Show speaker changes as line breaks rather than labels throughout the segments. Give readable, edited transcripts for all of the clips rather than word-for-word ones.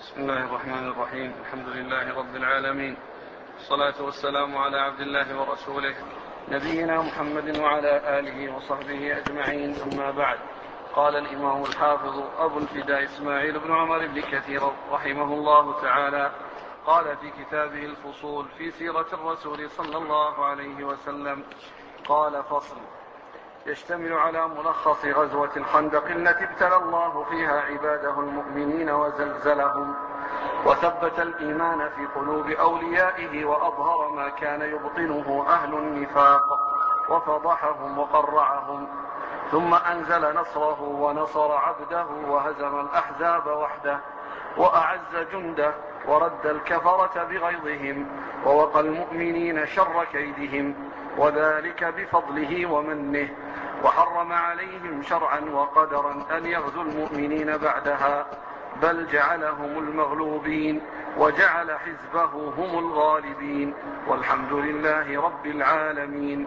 بسم الله الرحمن الرحيم. الحمد لله رب العالمين، والصلاة والسلام على عبد الله ورسوله نبينا محمد وعلى آله وصحبه أجمعين، أما بعد. قال الإمام الحافظ أبو الفداء إسماعيل بن عمر بن كثير رحمه الله تعالى قال في كتابه الفصول في سيرة الرسول صلى الله عليه وسلم: قال: فصل. يشتمل على ملخص غزوة الخندق التي ابتلى الله فيها عباده المؤمنين وزلزلهم وثبت الإيمان في قلوب أوليائه وأظهر ما كان يبطنه أهل النفاق وفضحهم وقرعهم، ثم أنزل نصره ونصر عبده وهزم الأحزاب وحده وأعز جنده ورد الكفرة بغيظهم ووقى المؤمنين شر كيدهم، وذلك بفضله ومنه، وحرم عليهم شرعا وقدرا أن يغزوا المؤمنين بعدها، بل جعلهم المغلوبين وجعل حزبه هم الغالبين، والحمد لله رب العالمين.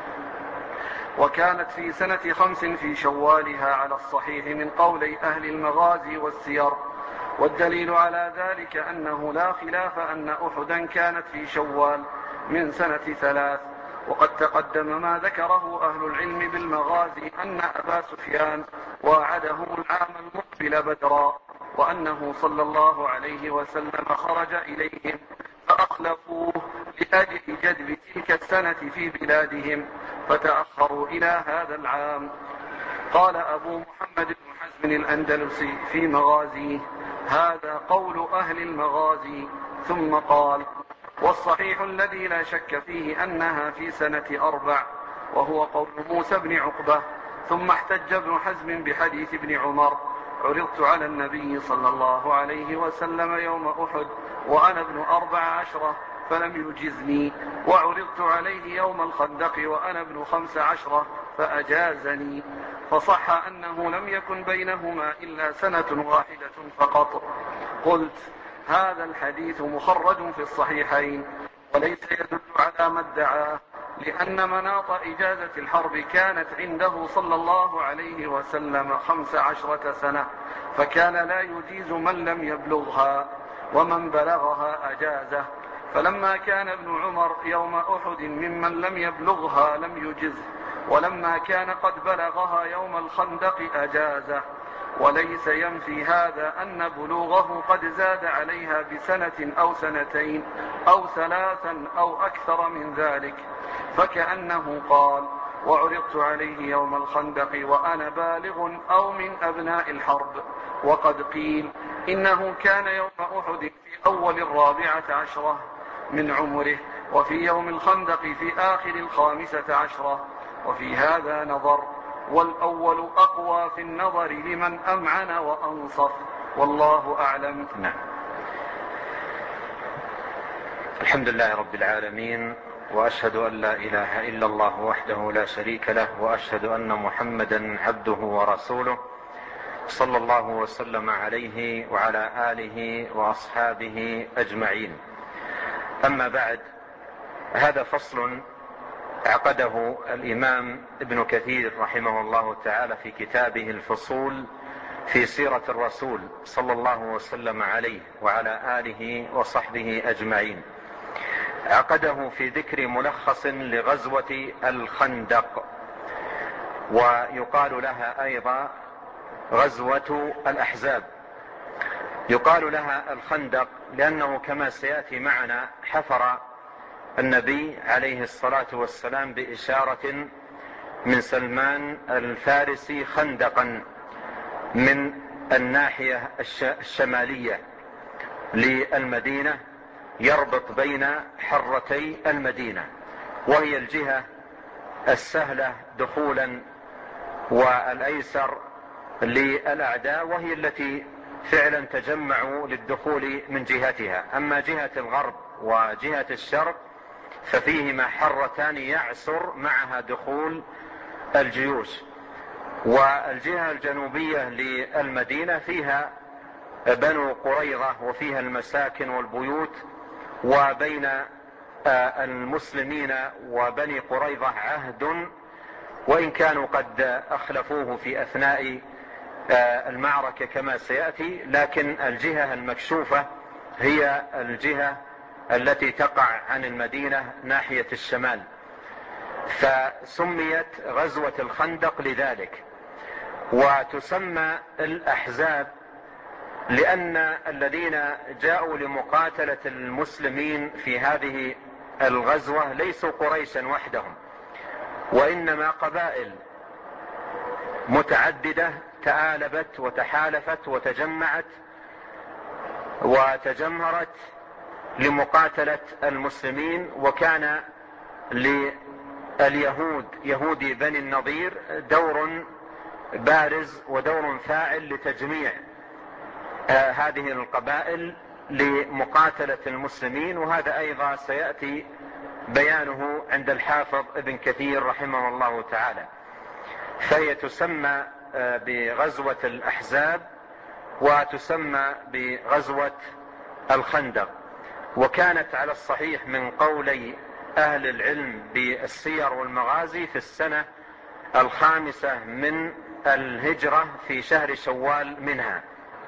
وكانت في سنة 5 في شوالها على الصحيح من قولي أهل المغازي والسير، والدليل على ذلك أنه لا خلاف أن أحدا كانت في شوال من سنة 3. وقد تقدم ما ذكره أهل العلم بالمغازي أن أبا سفيان واعدهم العام المقبل بدرا، وأنه صلى الله عليه وسلم خرج إليهم فأخلفوه لأجل جدب تلك السنة في بلادهم فتأخروا إلى هذا العام. قال أبو محمد بن حزم الأندلسي في مغازيه: هذا قول أهل المغازي. ثم قال: والصحيح الذي لا شك فيه أنها في سنة 4، وهو قول موسى بن عقبة. ثم احتج ابن حزم بحديث ابن عمر: عرضت على النبي صلى الله عليه وسلم يوم أحد وأنا ابن 14 فلم يجزني، وعرضت عليه يوم الخندق وأنا ابن 15 فأجازني. فصح أنه لم يكن بينهما إلا سنة واحدة فقط. قلت: هذا الحديث مخرج في الصحيحين وليس يدل على ما ادعاه، لأن مناط إجازة الحرب كانت عنده صلى الله عليه وسلم 15 سنة، فكان لا يجيز من لم يبلغها، ومن بلغها أجازه. فلما كان ابن عمر يوم أحد ممن لم يبلغها لم يجز، ولما كان قد بلغها يوم الخندق أجازه. وليس ينفي هذا أن بلوغه قد زاد عليها بسنة أو سنتين أو 3 أو أكثر من ذلك، فكأنه قال: وعرضت عليه يوم الخندق وأنا بالغ أو من أبناء الحرب. وقد قيل إنه كان يوم أحد في أول 14 من عمره، وفي يوم الخندق في آخر 15، وفي هذا نظر، والأول أقوى في النظر لمن أمعن وأنصف، والله أعلم.
الحمد لله رب العالمين، وأشهد أن لا إله إلا الله وحده لا شريك له، وأشهد أن محمدا عبده ورسوله، صلى الله وسلم عليه وعلى آله وأصحابه أجمعين. أما بعد، هذا فصل عقده الإمام ابن كثير رحمه الله تعالى في كتابه الفصول في سيرة الرسول صلى الله وسلم عليه وعلى آله وصحبه أجمعين. عقده في ذكر ملخص لغزوة الخندق، ويقال لها أيضا غزوة الأحزاب. يقال لها الخندق لأنه كما سيأتي معنا حفر النبي عليه الصلاة والسلام بإشارة من سلمان الفارسي خندقا من الناحية الشمالية للمدينة يربط بين حرتي المدينة، وهي الجهة السهلة دخولا والأيسر للأعداء، وهي التي فعلا تجمعوا للدخول من جهتها. أما جهة الغرب وجهة الشرق ففيهما حرتان يعسر معها دخول الجيوش. والجهة الجنوبية للمدينة فيها بنو قريظة وفيها المساكن والبيوت، وبين المسلمين وبني قريظة عهد، وإن كانوا قد أخلفوه في أثناء المعركة كما سيأتي، لكن الجهة المكشوفة هي الجهة التي تقع عن المدينة ناحية الشمال، فسميت غزوة الخندق لذلك. وتسمى الأحزاب لأن الذين جاءوا لمقاتلة المسلمين في هذه الغزوة ليسوا قريشا وحدهم، وإنما قبائل متعددة تآلبت وتحالفت وتجمعت وتجمهرت لمقاتلة المسلمين. وكان لليهود يهود بني النضير دور بارز ودور فاعل لتجميع هذه القبائل لمقاتلة المسلمين، وهذا أيضا سيأتي بيانه عند الحافظ ابن كثير رحمه الله تعالى. فهي تسمى بغزوة الأحزاب وتسمى بغزوة الخندق. وكانت على الصحيح من قولي أهل العلم بالسير والمغازي في السنة 5 من الهجرة في شهر شوال منها.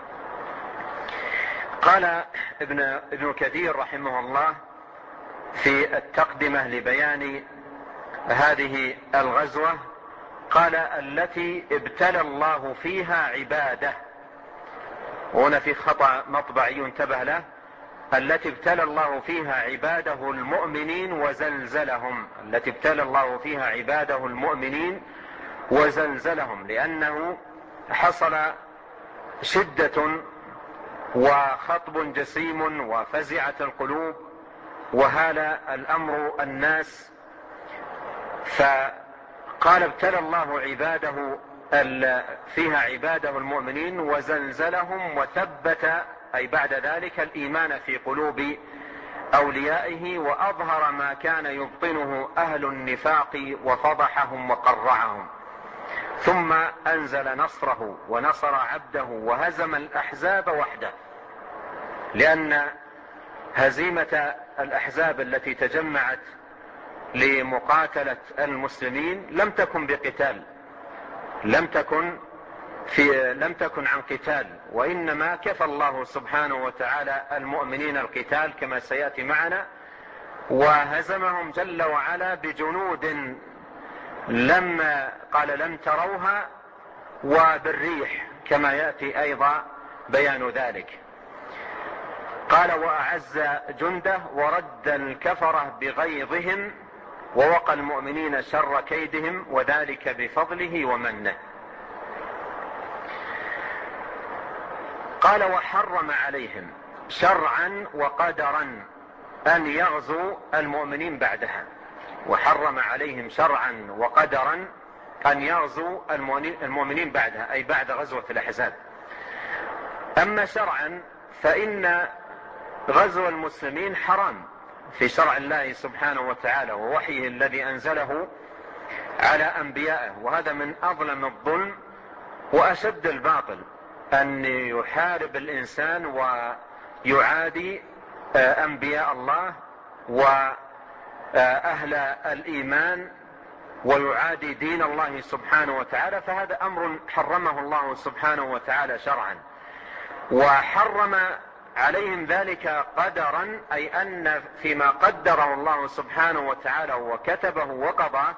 قال ابن كثير رحمه الله في التقدمة لبيان هذه الغزوة، قال التي ابتلى الله فيها عباده، وهنا في خطأ مطبعي ينتبه له، التي ابتلى الله فيها عباده المؤمنين وزلزلهم، التي ابتلى الله فيها عباده المؤمنين وزلزلهم، لأنه حصل شدة وخطب جسيم وفزعت القلوب وهال الأمر الناس. فقال ابتلى الله عباده فيها عباده المؤمنين وزلزلهم وثبت أي بعد ذلك الإيمان في قلوب أوليائه، وأظهر ما كان يبطنه أهل النفاق وفضحهم وقرعهم، ثم أنزل نصره ونصر عبده وهزم الأحزاب وحده. لأن هزيمة الأحزاب التي تجمعت لمقاتلة المسلمين لم تكن بقتال، لم تكن عن قتال، وإنما كفى الله سبحانه وتعالى المؤمنين القتال كما سيأتي معنا، وهزمهم جل وعلا بجنود لم تروها وبالريح كما يأتي أيضا بيان ذلك. قال وأعز جنده ورد الكفرة بغيظهم ووقى المؤمنين شر كيدهم وذلك بفضله ومنه. قال وحرم عليهم شرعا وقدرا أن يغزوا المؤمنين بعدها، وحرم عليهم شرعا وقدرا أن يغزوا المؤمنين بعدها أي بعد غزوة الأحزاب. أما شرعا فإن غزو المسلمين حرام في شرع الله سبحانه وتعالى ووحيه الذي أنزله على أنبيائه، وهذا من أظلم الظلم وأشد الباطل أن يحارب الإنسان ويعادي أنبياء الله وأهل الإيمان ويعادي دين الله سبحانه وتعالى، فهذا أمر حرمه الله سبحانه وتعالى شرعا. وحرم عليهم ذلك قدرا أي أن فيما قدره الله سبحانه وتعالى وكتبه وقضى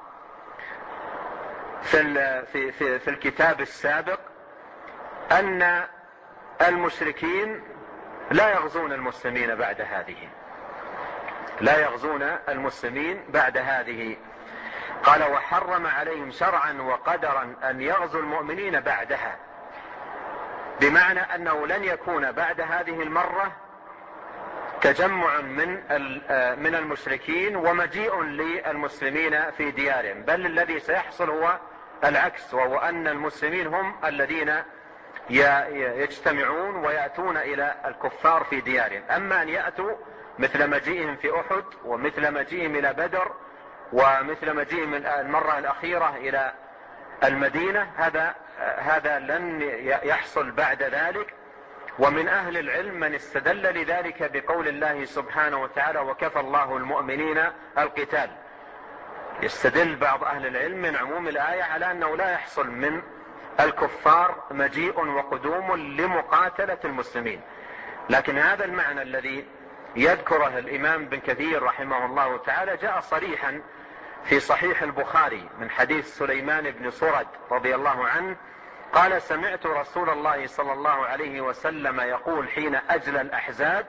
في الكتاب السابق أن المشركين لا يغزون المسلمين بعد هذه، لا يغزون المسلمين بعد هذه. قال وحرم عليهم شرعا وقدرا أن يغزوا المؤمنين بعدها، بمعنى أنه لن يكون بعد هذه المرة تجمع من المشركين ومجيء للمسلمين في ديارهم، بل الذي سيحصل هو العكس، وهو أن المسلمين هم الذين يجتمعون ويأتون إلى الكفار في ديارهم. أما أن يأتوا مثل مجيئهم في أحد ومثل مجيئهم إلى بدر ومثل مجيئهم المرة الأخيرة إلى المدينة، هذا لن يحصل بعد ذلك. ومن أهل العلم من استدل لذلك بقول الله سبحانه وتعالى وكفى الله المؤمنين القتال. يستدل بعض أهل العلم من عموم الآية على أنه لا يحصل من الكفار مجيء وقدوم لمقاتلة المسلمين. لكن هذا المعنى الذي يذكره الإمام ابن كثير رحمه الله تعالى جاء صريحا في صحيح البخاري من حديث سليمان بن سرد رضي الله عنه قال: سمعت رسول الله صلى الله عليه وسلم يقول حين أجلى الأحزاب،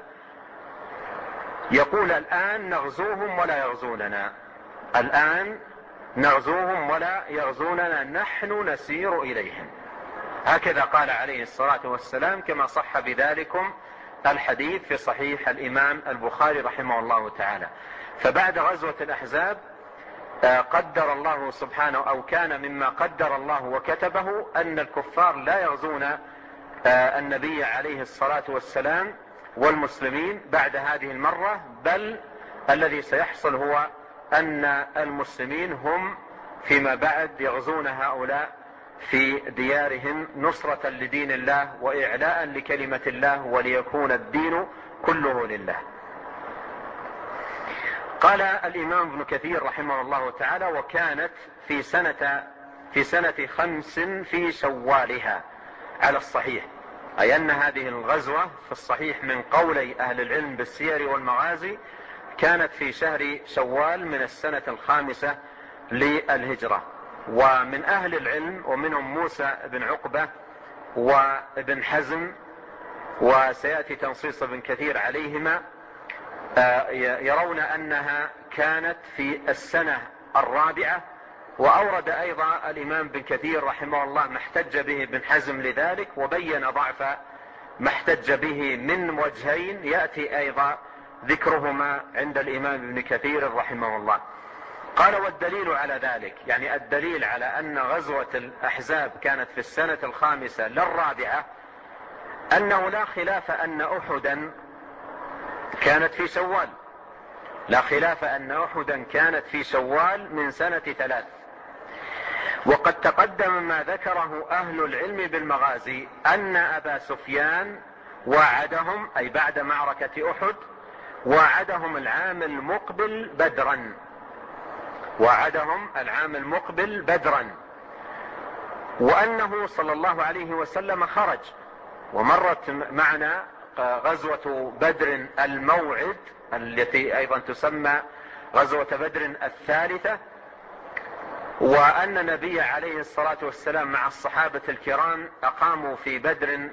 يقول: الآن نغزوهم ولا يغزوننا، الآن نغزوهم ولا يغزوننا، نحن نسير إليهم. هكذا قال عليه الصلاة والسلام، كما صح بذلكم الحديث في صحيح الإمام البخاري رحمه الله تعالى. فبعد غزوة الأحزاب قدر الله سبحانه، أو كان مما قدر الله وكتبه، أن الكفار لا يغزون النبي عليه الصلاة والسلام والمسلمين بعد هذه المرة، بل الذي سيحصل هو أن المسلمين هم فيما بعد يغزون هؤلاء في ديارهم نصرة لدين الله وإعلاء لكلمة الله وليكون الدين كله لله. قال الإمام ابن كثير رحمه الله تعالى: وكانت في سنة 5 في شوالها على الصحيح، أي أن هذه الغزوة في الصحيح من قولي أهل العلم بالسير والمغازي كانت في شهر شوال من السنة 5 للهجرة. ومن أهل العلم ومنهم موسى بن عقبة وابن حزم، وسيأتي تنصيص ابن كثير عليهما، يرون أنها كانت في السنة 4. وأورد أيضا الإمام ابن كثير رحمه الله ما احتج به ابن حزم لذلك، وبين ضعف ما احتج به من وجهين يأتي أيضا ذكرهما عند الإمام ابن كثير رحمه الله. قال: والدليل على ذلك، يعني الدليل على أن غزوة الأحزاب كانت في السنة 5 لا 4، أنه لا خلاف أن أحدا كانت في شوال، لا خلاف أن أحدا كانت في شوال من سنة 3. وقد تقدم ما ذكره أهل العلم بالمغازي أن أبا سفيان وعدهم، أي بعد معركة أحد، وعدهم العام المقبل بدرا، وعدهم العام المقبل بدرا، وأنه صلى الله عليه وسلم خرج. ومرت معنا غزوة بدر الموعد التي أيضا تسمى غزوة بدر 3، وأن النبي عليه الصلاة والسلام مع الصحابة الكرام أقاموا في بدر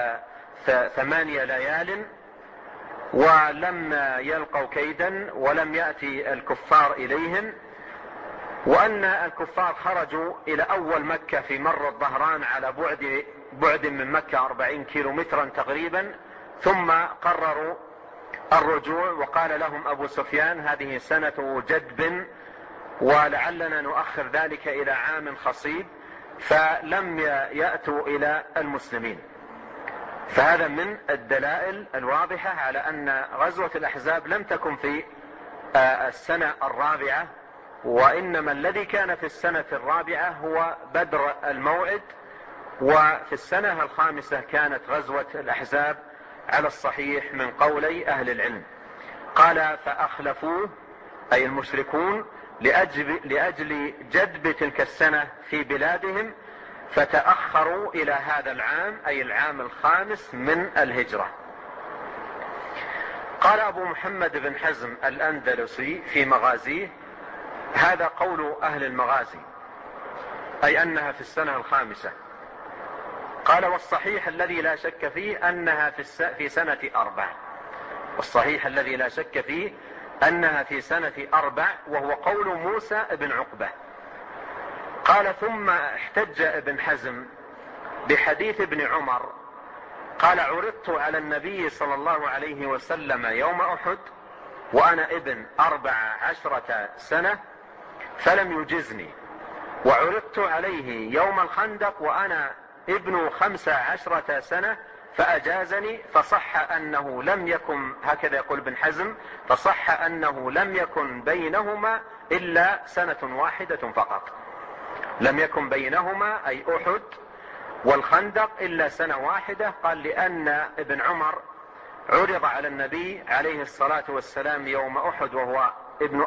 8 ليال ولم يلقوا كيدا ولم يأتي الكفار إليهم، وأن الكفار خرجوا إلى أول مكة في مر الظهران على بعد من مكة 40 كيلومترا تقريبا، ثم قرروا الرجوع. وقال لهم أبو سفيان: هذه سنة جدب ولعلنا نؤخر ذلك إلى عام خصيب، فلم يأتوا إلى المسلمين. فهذا من الدلائل الواضحة على أن غزوة الأحزاب لم تكن في السنة 4، وإنما الذي كان في السنة 4 هو بدر الموعد، وفي السنة 5 كانت غزوة الأحزاب على الصحيح من قولي أهل العلم. قال: فأخلفوه، أي المشركون، لأجل جدب تلك السنة في بلادهم، فتأخروا إلى هذا العام، أي العام 5 من الهجرة. قال أبو محمد بن حزم الأندلسي في مغازيه: هذا قول أهل المغازي، أي أنها في السنة 5. قال: والصحيح الذي لا شك فيه أنها في سنة 4، والصحيح الذي لا شك فيه أنها في سنة 4، وهو قول موسى بن عقبة. قال: ثم احتج ابن حزم بحديث ابن عمر قال: عرضت على النبي صلى الله عليه وسلم يوم أحد وأنا ابن 14 سنة فلم يجزني، وعرضت عليه يوم الخندق وأنا ابن 15 سنة فأجازني، فصح أنه لم يكن، هكذا يقول ابن حزم، فصح أنه لم يكن بينهما إلا سنة واحدة فقط، لم يكن بينهما أي أحد والخندق إلا سنة واحدة. قال: لأن ابن عمر عرض على النبي عليه الصلاة والسلام يوم أحد وهو ابن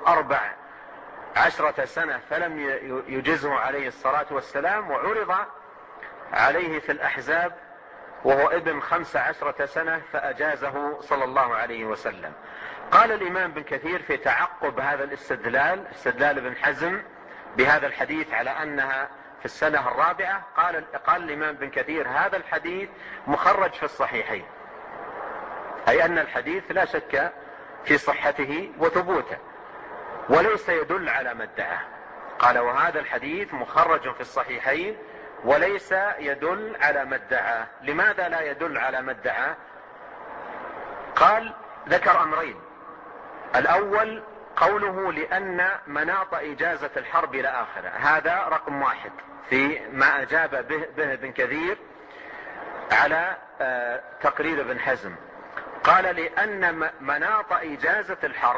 14 سنة فلم يجزه عليه الصلاة والسلام، وعرض عليه في الأحزاب وهو ابن 15 سنة فأجازه صلى الله عليه وسلم. قال الإمام ابن كثير في تعقب هذا استدلال ابن حزم بهذا الحديث على أنها في السنة الرابعة، قال الإمام ابن كثير هذا الحديث مخرج في الصحيحين، أي أن الحديث لا شك في صحته وثبوته وليس يدل على ما ادعاه. قال وهذا الحديث مخرج في الصحيحين وليس يدل على ما ادعاه. لماذا لا يدل على ما ادعاه؟ قال ذكر أمرين. الأول قوله لأن مناط إجازة الحرب إلى آخره، هذا رقم 1 في ما أجاب به ابن كثير على تقرير ابن حزم. قال لأن مناط إجازة الحرب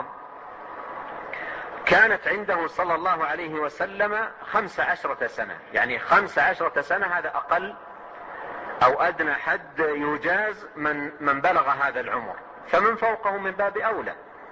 كانت عنده صلى الله عليه وسلم 15 سنة، يعني 15 سنة هذا أقل أو أدنى حد يجاز من بلغ هذا العمر، فمن فوقه من باب أولى.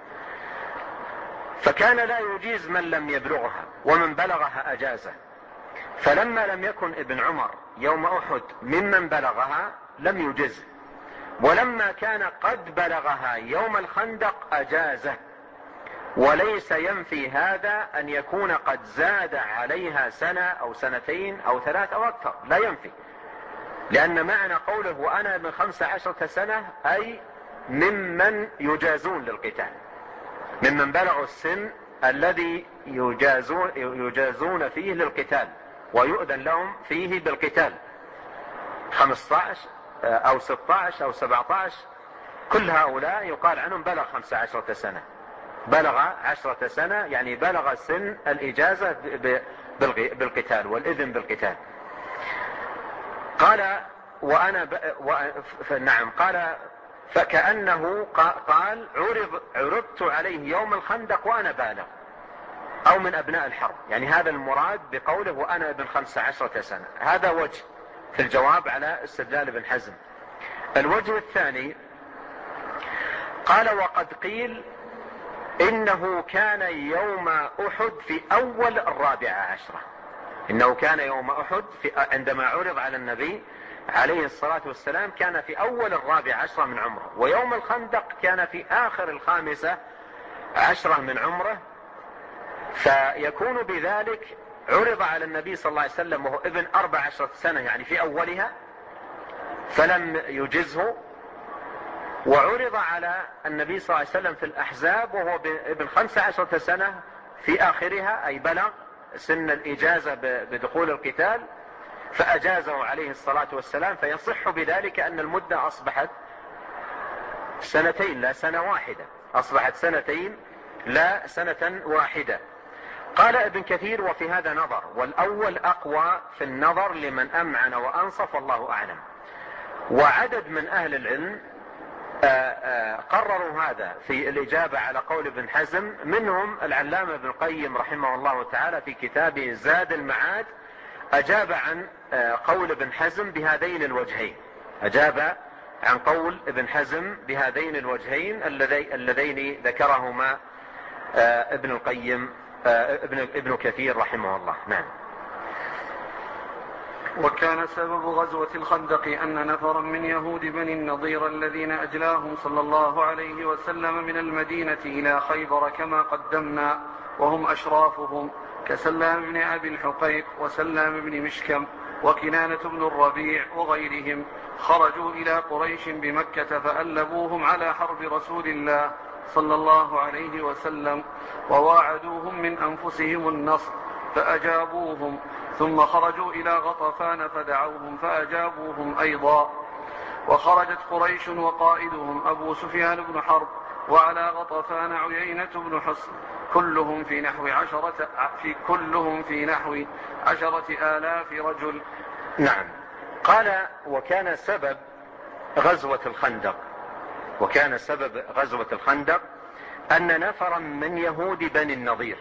فكان لا يجيز من لم يبلغها، ومن بلغها أجازه. فلما لم يكن ابن عمر يوم أحد ممن بلغها لم يجز، ولما كان قد بلغها يوم الخندق أجازه. وليس ينفي هذا أن يكون قد زاد عليها سنة أو سنتين أو 3 أو أكثر، لا ينفي، لأن معنى قوله وأنا ابن 15 سنة أي ممن يجازون للقتال، ممن بلغوا السن الذي يجازون فيه للقتال ويؤذن لهم فيه بالقتال، 15 أو 16 أو 17، كل هؤلاء يقال عنهم بلغ 15 سنة، بلغ 10 سنة، يعني بلغ سن الإجازة بالقتال والإذن بالقتال. قال نعم، قال فكأنه قال عرضت عليه يوم الخندق وأنا بالغ أو من أبناء الحرب، يعني هذا المراد بقوله وأنا ابن 15 سنة. هذا وجه في الجواب على استدلال ابن حزم. الوجه الثاني قال وقد قيل إنه كان يوم أحد في أول 14، إنه كان يوم أحد عندما عرض على النبي عليه الصلاة والسلام كان في أول 14 من عمره، ويوم الخندق كان في آخر 15 من عمره، فيكون بذلك عرض على النبي صلى الله عليه وسلم وهو ابن 14 سنة يعني في أولها فلم يجزه، وعرض على النبي صلى الله عليه وسلم في الأحزاب وهو ابن 15 سنة في آخرها، أي بلغ سن الإجازة بدخول القتال فأجازه عليه الصلاة والسلام. فيصح بذلك أن المدة أصبحت 2 لا سنة واحدة، أصبحت 2 لا سنة واحدة. قال ابن كثير وفي هذا نظر، والأول أقوى في النظر لمن أمعن وأنصف، الله أعلم. وعدد من أهل العلم قرروا هذا في الإجابة على قول ابن حزم، منهم العلامة ابن القيم رحمه الله تعالى في كتابه زاد المعاد، أجاب عن قول ابن حزم بهذين الوجهين، أجاب عن قول ابن حزم بهذين الوجهين اللذين ذكرهما ابن القيم ابن كثير رحمه الله. نعم.
وكان سبب غزوة الخندق أن نفرا من يهود بني النضير الذين أجلاهم صلى الله عليه وسلم من المدينة إلى خيبر كما قدمنا، وهم أشرافهم كسلام بن أبي الحقيق وسلام بن مشكم وكنانة بن الربيع وغيرهم، خرجوا إلى قريش بمكة فألبوهم على حرب رسول الله صلى الله عليه وسلم، وواعدوهم من أنفسهم النصر فأجابوهم، ثم خرجوا إلى غطفان فدعوهم فأجابوهم أيضا. وخرجت قريش وقائدهم أبو سفيان بن حرب، وعلى غطفان عيينة بن حصن، كلهم في نحو 10,000 رجل.
نعم. قال وكان سبب غزوة الخندق أن نفرا من يهود بني النضير،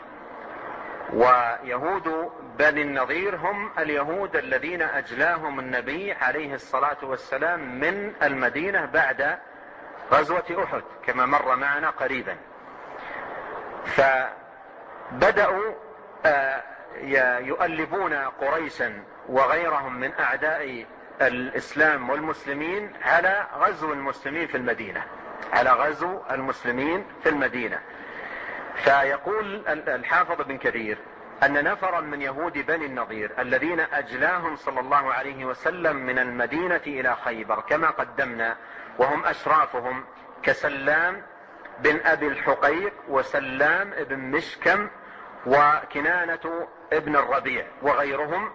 ويهود بني النضير هم اليهود الذين أجلاهم النبي عليه الصلاة والسلام من المدينة بعد غزوة أحد كما مر معنا قريبا، فبدأوا يؤلبون قريشا وغيرهم من أعداء الإسلام والمسلمين على غزو المسلمين في المدينة، على غزو المسلمين في المدينة. فيقول الحافظ بن كثير أن نفرا من يهود بني النضير الذين أجلاهم صلى الله عليه وسلم من المدينة إلى خيبر كما قدمنا، وهم أشرافهم كسلام بن أبي الحقيق وسلام بن مشكم وكنانة ابن الربيع وغيرهم،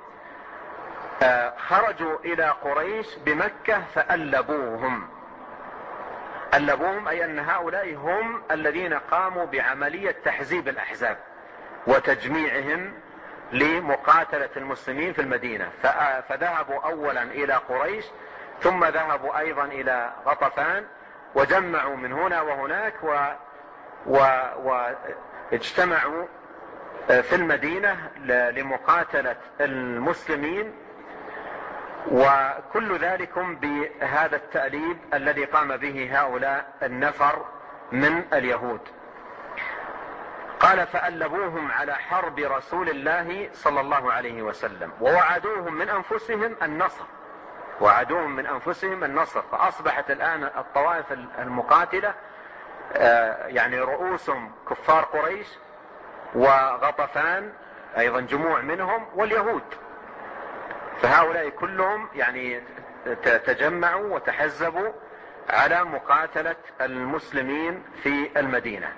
خرجوا إلى قريش بمكة فألبوهم. ألبوهم أي أن هؤلاء هم الذين قاموا بعملية تحزيب الأحزاب وتجميعهم لمقاتلة المسلمين في المدينة. فذهبوا أولا إلى قريش، ثم ذهبوا أيضا إلى غطفان، وجمعوا من هنا وهناك واجتمعوا في المدينة لمقاتلة المسلمين، وكل ذلكم بهذا التأليب الذي قام به هؤلاء النفر من اليهود. قال فألبوهم على حرب رسول الله صلى الله عليه وسلم ووعدوهم من أنفسهم النصر، وعدوهم من أنفسهم النصر. فأصبحت الآن الطوائف المقاتلة يعني رؤوسهم كفار قريش وغطفان أيضا جموع منهم واليهود، فهؤلاء كلهم يعني تجمعوا وتحزبوا على مقاتلة المسلمين في المدينة.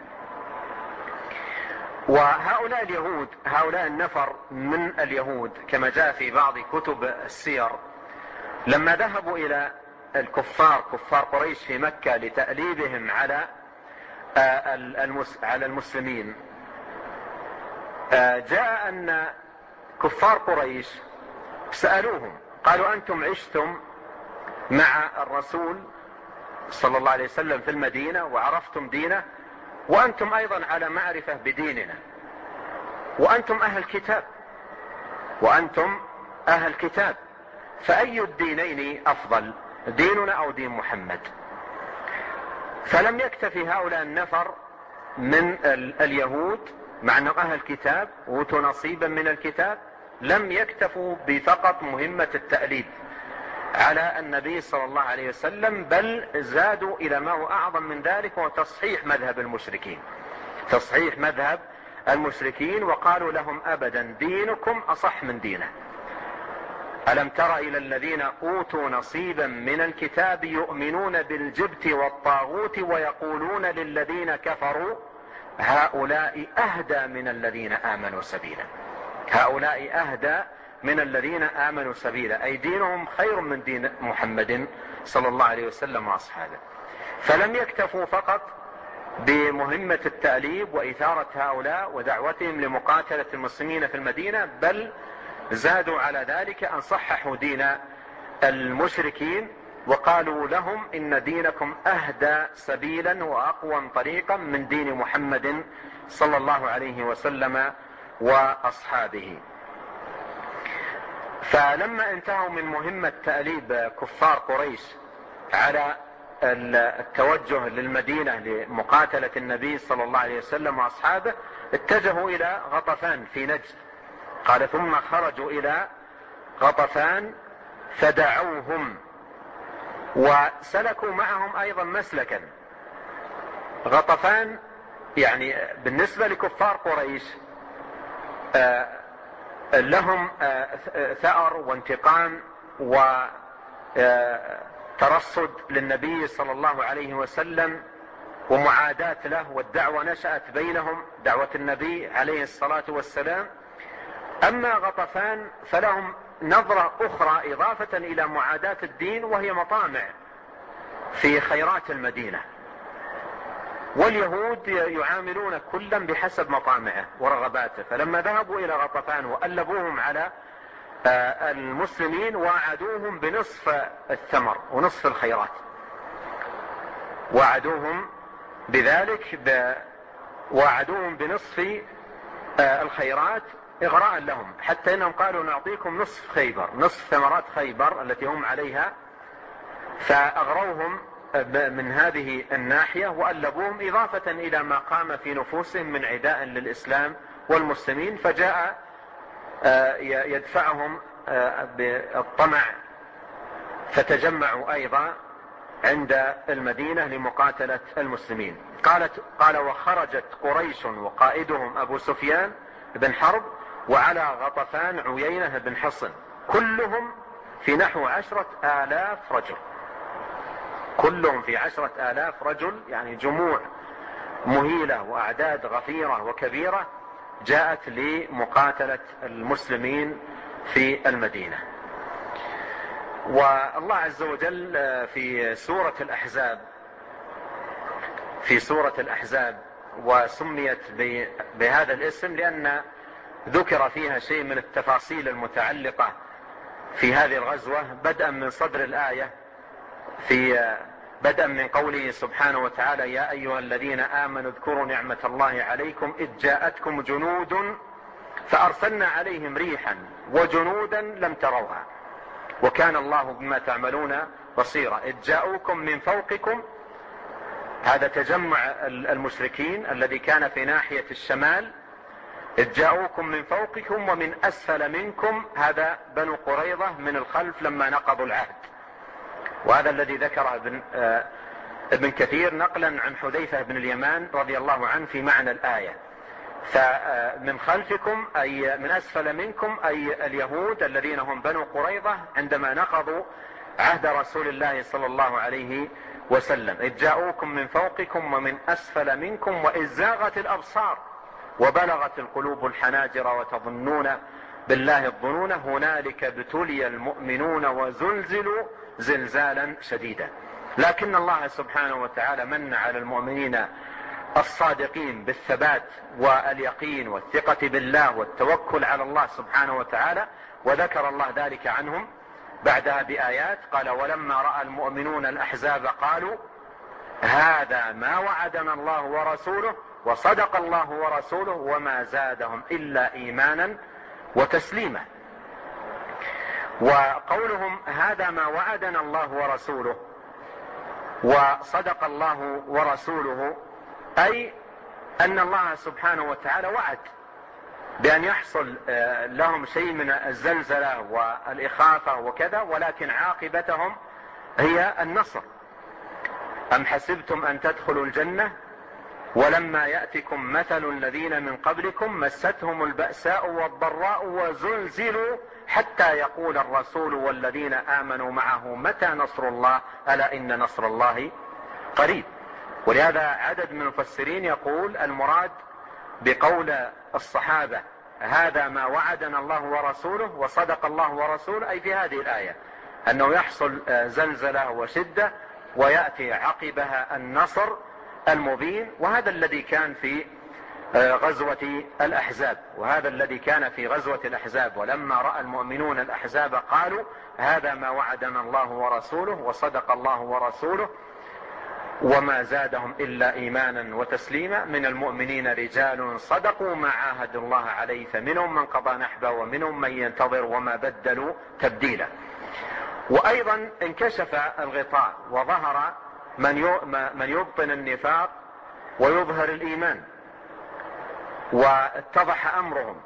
وهؤلاء اليهود، هؤلاء النفر من اليهود كما جاء في بعض كتب السير، لما ذهبوا إلى الكفار كفار قريش في مكة لتأليبهم على المسلمين، جاء أن كفار قريش سألوهم قالوا أنتم عشتم مع الرسول صلى الله عليه وسلم في المدينة وعرفتم دينه، وأنتم أيضا على معرفة بديننا، وأنتم أهل كتاب، وأنتم أهل كتاب، فأي الدينين أفضل، ديننا أو دين محمد؟ فلم يكتفي هؤلاء النفر من اليهود مع أنهم أهل كتاب وأوتوا نصيبا من الكتاب، لم يكتفوا بفقط مهمة التأليب على النبي صلى الله عليه وسلم، بل زادوا إلى ما هو أعظم من ذلك، وتصحيح مذهب المشركين، تصحيح مذهب المشركين. وقالوا لهم أبدا دينكم أصح من دينه. ألم تر إلى الذين أوتوا نصيبا من الكتاب يؤمنون بالجبت والطاغوت ويقولون للذين كفروا هؤلاء أهدى من الذين آمنوا سبيلا، هؤلاء أهدى من الذين آمنوا سبيلا، أي دينهم خير من دين محمد صلى الله عليه وسلم وأصحابه. فلم يكتفوا فقط بمهمة التأليب وإثارة هؤلاء ودعوتهم لمقاتلة المسلمين في المدينة، بل زادوا على ذلك أن صححوا دين المشركين وقالوا لهم إن دينكم أهدى سبيلا وأقوم طريقا من دين محمد صلى الله عليه وسلم وأصحابه. فلما انتهوا من مهمة تأليب كفار قريش على التوجه للمدينة لمقاتلة النبي صلى الله عليه وسلم وأصحابه، اتجهوا إلى غطفان في نجد. قال ثم خرجوا إلى غطفان فدعوهم وسلكوا معهم أيضا مسلكا. غطفان يعني بالنسبة لكفار قريش لهم ثأر وانتقام وترصد للنبي صلى الله عليه وسلم ومعاداة له، والدعوة نشأت بينهم، دعوة النبي عليه الصلاة والسلام. أما غطفان فلهم نظرة أخرى إضافة إلى معاداة الدين، وهي مطامع في خيرات المدينة، واليهود يعاملون كلا بحسب مطامعه ورغباته. فلما ذهبوا إلى غطفان وألبوهم على المسلمين وعدوهم بنصف الثمر ونصف الخيرات، وعدوهم بذلك وعدوهم بنصف الخيرات إغراء لهم، حتى إنهم قالوا نعطيكم نصف خيبر، نصف ثمرات خيبر التي هم عليها. فأغروهم من هذه الناحية وألبوهم إضافة إلى ما قام في نفوسهم من عداء للإسلام والمسلمين. فجاء يدفعهم بالطمع فتجمعوا أيضا عند المدينة لمقاتلة المسلمين. قال وخرجت قريش وقائدهم أبو سفيان بن حرب وعلى غطفان عيينة بن حصن كلهم في نحو 10,000 رجل، كلهم في 10,000 رجل، يعني جموع مهيلة وأعداد غفيرة وكبيرة جاءت لمقاتلة المسلمين في المدينة. والله عز وجل في سورة الأحزاب وسميت بهذا الاسم لأن ذكر فيها شيء من التفاصيل المتعلقة في هذه الغزوة، بدءا من صدر الآية بدءا من قوله سبحانه وتعالى يا أيها الذين آمنوا اذكروا نعمة الله عليكم إذ جاءتكم جنود فأرسلنا عليهم ريحا وجنودا لم تروها وكان الله بما تعملون بصيرا. إذ جاءوكم من فوقكم، هذا تجمع المشركين الذي كان في ناحية الشمال، إذ جاءوكم من فوقكم ومن أسفل منكم، هذا بنو قريظة من الخلف لما نقضوا العهد. وهذا الذي ذكره ابن كثير نقلا عن حذيفة بن اليمان رضي الله عنه في معنى الآية. فمن خلفكم أي من أسفل منكم أي اليهود الذين هم بنو قريظة عندما نقضوا عهد رسول الله صلى الله عليه وسلم. إذ جاءوكم من فوقكم ومن أسفل منكم وإذ زاغت الأبصار وبلغت القلوب الحناجر وتظنون بالله الظنون هنالك ابتلي المؤمنون وزلزلوا زلزالا شديدا. لكن الله سبحانه وتعالى من على المؤمنين الصادقين بالثبات واليقين والثقة بالله والتوكل على الله سبحانه وتعالى، وذكر الله ذلك عنهم بعدها بآيات. قال ولما رأى المؤمنون الأحزاب قالوا هذا ما وعدنا الله ورسوله وصدق الله ورسوله وما زادهم إلا إيمانا وتسليما. وقولهم هذا ما وعدنا الله ورسوله وصدق الله ورسوله أي أن الله سبحانه وتعالى وعد بأن يحصل لهم شيء من الزلزلة والإخافة وكذا، ولكن عاقبتهم هي النصر. أم حسبتم أن تدخلوا الجنة ولما يأتكم مثل الذين من قبلكم مستهم البأساء والضراء وزلزلوا حتى يقول الرسول والذين آمنوا معه متى نصر الله ألا إن نصر الله قريب. ولهذا عدد من المفسرين يقول المراد بقول الصحابة هذا ما وعدنا الله ورسوله وصدق الله ورسوله أي في هذه الآية أنه يحصل زلزلة وشدة ويأتي عقبها النصر المبين. وهذا الذي كان في غزوة الأحزاب، وهذا الذي كان في غزوة الأحزاب. ولما رأى المؤمنون الأحزاب قالوا هذا ما وعدنا الله ورسوله وصدق الله ورسوله وما زادهم إلا إيمانا وتسليما. من المؤمنين رجال صدقوا ما عاهدوا الله عليه فمنهم من قضى نحبه ومنهم من ينتظر وما بدلوا تبديلا. وأيضا انكشف الغطاء وظهر من يبطن النفاق ويظهر الإيمان، واتضح أمرهم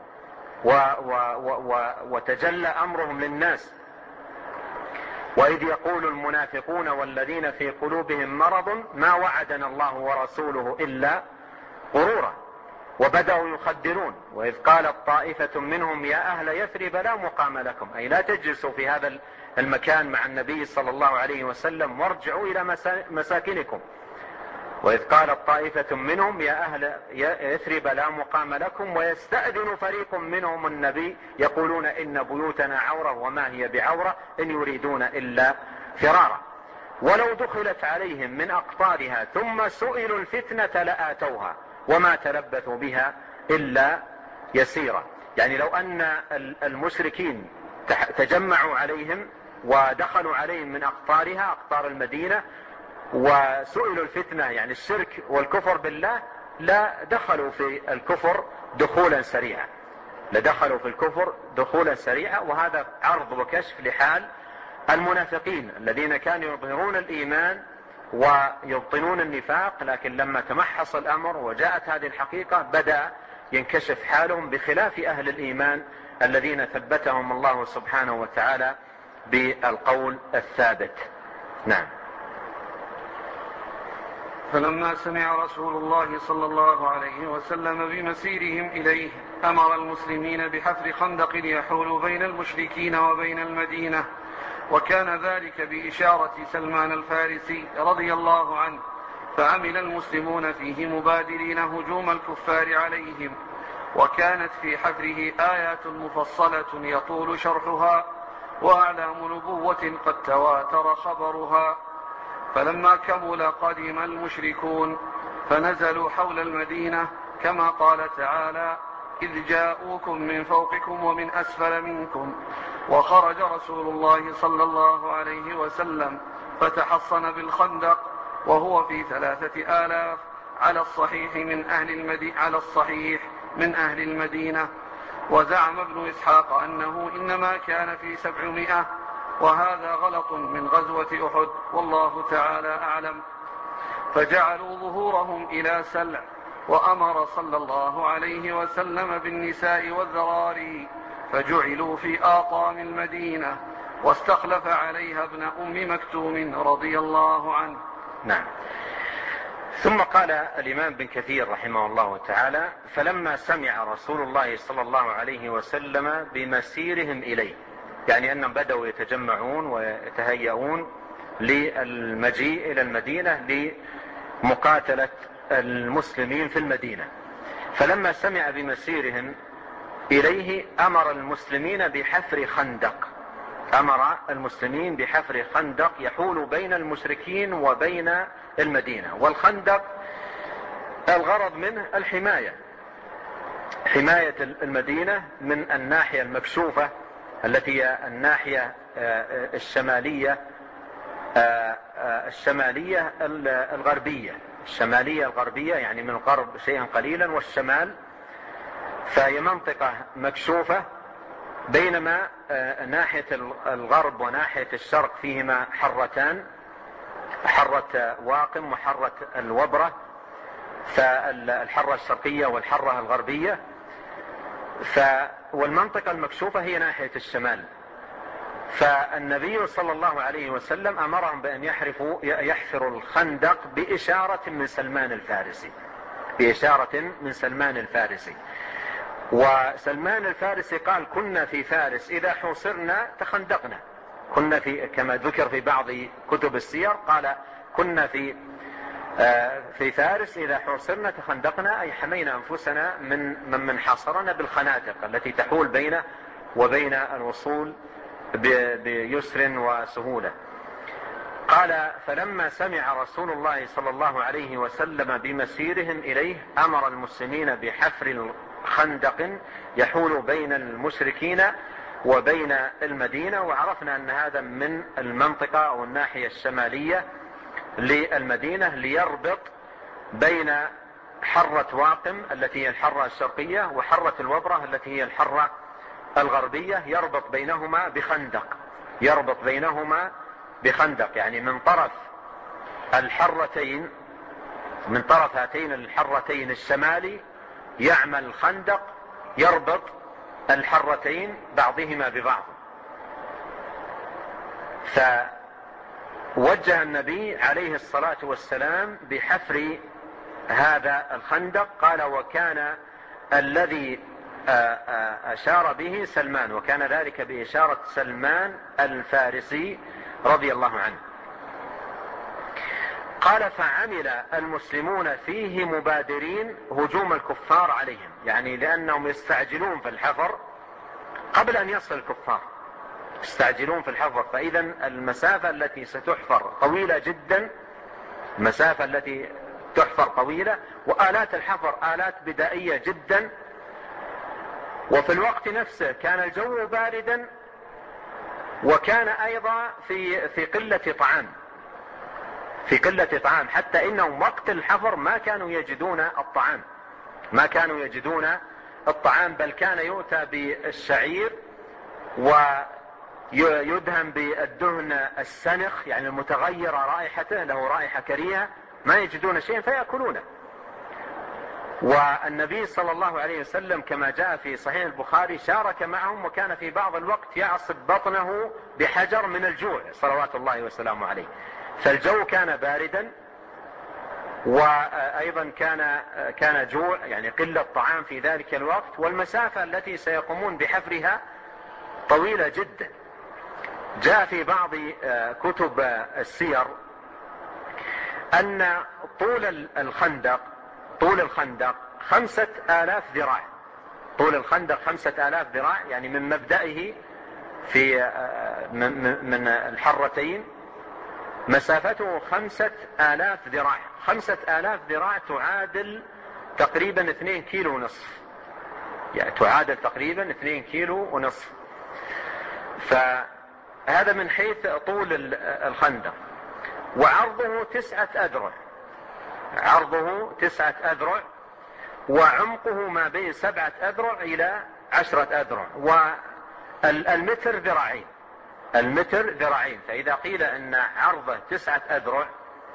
وتجلى أمرهم للناس. وإذ يقول المنافقون والذين في قلوبهم مرض ما وعدنا الله ورسوله إلا غرورا وبدأوا يخدرون. وإذ قالت طائفة منهم يا أهل يثرب لا مقام لكم أي لا تجلسوا في هذا المكان مع النبي صلى الله عليه وسلم وارجعوا إلى مساكنكم. وإذ قالت طائفة منهم يا أهل يثرب لا مقام لكم ويستأذن فريق منهم النبي يقولون إن بيوتنا عورة وما هي بعورة إن يريدون إلا فرارا ولو دخلت عليهم من أقطارها ثم سئلوا الفتنة لآتوها وما تلبثوا بها إلا يسيرا. يعني لو أن المشركين تجمعوا عليهم ودخلوا عليهم من أقطارها أقطار المدينة وسئلوا الفتنة يعني الشرك والكفر بالله لا دخلوا في الكفر دخولا سريعا، لدخلوا في الكفر دخولا سريعا. وهذا عرض وكشف لحال المنافقين الذين كانوا يظهرون الإيمان ويبطنون النفاق، لكن لما تمحص الأمر وجاءت هذه الحقيقة بدأ ينكشف حالهم بخلاف أهل الإيمان الذين ثبتهم الله سبحانه وتعالى بالقول الثابت. نعم.
فلما سمع رسول الله صلى الله عليه وسلم بمسيرهم إليه أمر المسلمين بحفر خندق يحول بين المشركين وبين المدينة، وكان ذلك بإشارة سلمان الفارسي رضي الله عنه، فعمل المسلمون فيه مبادرين هجوم الكفار عليهم، وكانت في حفره آيات مفصلة يطول شرحها وأعلام نبوة قد تواتر خبرها. فلما كمل قدم المشركون فنزلوا حول المدينة كما قال تعالى: إذ جاءوكم من فوقكم ومن أسفل منكم، وخرج رسول الله صلى الله عليه وسلم فتحصن بالخندق وهو في 3000 على الصحيح من أهل المدينة. وزعم ابن إسحاق أنه إنما كان في 700، وهذا غلط من غزوة أحد، والله تعالى أعلم. فجعلوا ظهورهم إلى سلع، وأمر صلى الله عليه وسلم بالنساء والذراري فجعلوا في آطام المدينة، واستخلف عليها ابن أم مكتوم رضي الله عنه.
نعم. ثم قال الإمام بن كثير رحمه الله تعالى: فلما سمع رسول الله صلى الله عليه وسلم بمسيرهم إليه، يعني أنهم بدأوا يتجمعون ويتهيئون للمجيء إلى المدينة لمقاتلة المسلمين في المدينة. فلما سمع بمسيرهم إليه أمر المسلمين بحفر خندق يحول بين المشركين وبين المدينة. والخندق الغرض منه حماية المدينة من الناحية المكشوفة التي هي الناحية الشمالية الغربية، يعني من الغرب شيئا قليلا والشمال، فهي منطقة مكشوفة، بينما ناحية الغرب وناحية الشرق فيهما حرتان، حرة واقم وحرة الوبرة، فالحرة الشرقية والحرة الغربية، والمنطقة المكشوفة هي ناحية الشمال. فالنبي صلى الله عليه وسلم أمرهم بأن يحفروا الخندق بإشارة من سلمان الفارسي. وسلمان الفارسي قال: كنا في فارس إذا حوصرنا تخندقنا. كنا كما ذكر في بعض كتب السير، قال: كنا في فارس إذا حوصرنا تخندقنا، أي حمينا أنفسنا من حاصرنا بالخنادق التي تحول بينه وبين الوصول بيسر وسهولة. قال: فلما سمع رسول الله صلى الله عليه وسلم بمسيرهم إليه أمر المسلمين بحفر خندق يحول بين المشركين وبين المدينة. وعرفنا أن هذا من المنطقة أو الناحية الشمالية للمدينة، ليربط بين حرة واقم التي هي الحرة الشرقية وحرة الوبرة التي هي الحرة الغربية، يربط بينهما بخندق، يعني من طرف هاتين الحرتين الشمالي يعمل خندق يربط الحرتين بعضهما ببعض. فوجه النبي عليه الصلاة والسلام بحفر هذا الخندق. قال: وكان الذي أشار به سلمان، وكان ذلك بإشارة سلمان الفارسي رضي الله عنه. قال: فعمل المسلمون فيه مبادرين هجوم الكفار عليهم، يعني لأنهم يستعجلون في الحفر قبل أن يصل الكفار، يستعجلون في الحفر. فإذا المسافة التي ستحفر طويلة جدا، وآلات الحفر آلات بدائية جدا، وفي الوقت نفسه كان الجو باردا، وكان أيضا في قلة طعام، حتى إنهم وقت الحفر ما كانوا يجدون الطعام، بل كان يؤتى بالشعير ويدهن بالدهن السنخ، يعني المتغيرة رائحته، له رائحة كريهة، ما يجدون شيئا فيأكلونه. والنبي صلى الله عليه وسلم كما جاء في صحيح البخاري شارك معهم، وكان في بعض الوقت يعصب بطنه بحجر من الجوع صلوات الله وسلامه عليه. فالجو كان باردا، وأيضا كان جوع، يعني قلة طعام في ذلك الوقت، والمسافة التي سيقومون بحفرها طويلة جدا. جاء في بعض كتب السير أن طول الخندق 5000 ذراع. طول الخندق 5000 ذراع، يعني من مبدئه من الحرتين مسافته 5000 ذراع. 5000 ذراع تعادل تقريبا 2 كيلو ونصف، يعني تعادل تقريبا 2 كيلو ونصف. فهذا من حيث طول الخندق. وعرضه 9 أذرع، عرضه 9 أذرع، وعمقه ما بين 7 أذرع إلى 10 أذرع، والمتر ذراعين. المتر ذراعين، فإذا قيل أن عرضه 9 أذرع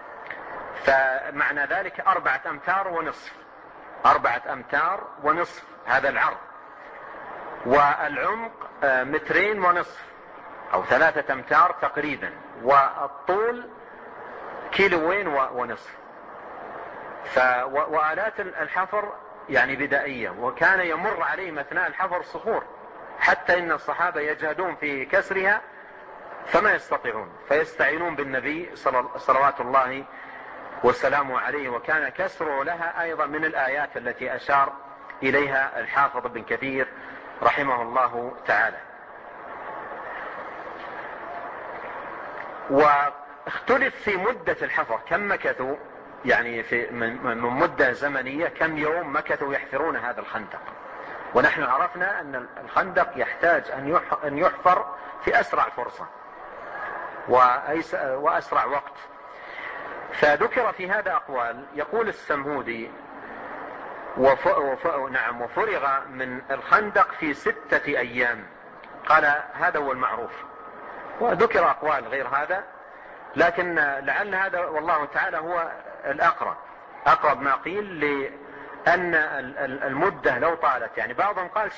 فمعنى ذلك 4 أمتار ونصف. 4 أمتار ونصف هذا العرض، والعمق 2 متر ونصف أو 3 أمتار تقريبا، والطول 1.5 كيلو ونصف. وآلات الحفر يعني بدائية، وكان يمر عليهم أثناء الحفر صخور، حتى إن الصحابة يجهدون في كسرها فما يستطيعون، فيستعينون بالنبي صلوات الله وسلامه عليه. وكان كسره لها أيضا من الآيات التي أشار إليها الحافظ ابن كثير رحمه الله تعالى. واختلف في مدة الحفر، كم مكثوا، يعني من مدة زمنية كم يوم مكثوا يحفرون هذا الخندق. ونحن عرفنا أن الخندق يحتاج أن يحفر في أسرع فرصة وأسرع وقت. فذكر في هذا أقوال. يقول السمهودي: وفرغ من الخندق في 6 أيام. قال هذا هو المعروف، وذكر أقوال غير هذا، لكن لعل هذا والله تعالى هو الأقرب، أقرب ما قيل، لأن المدة لو طالت، يعني بعضهم قال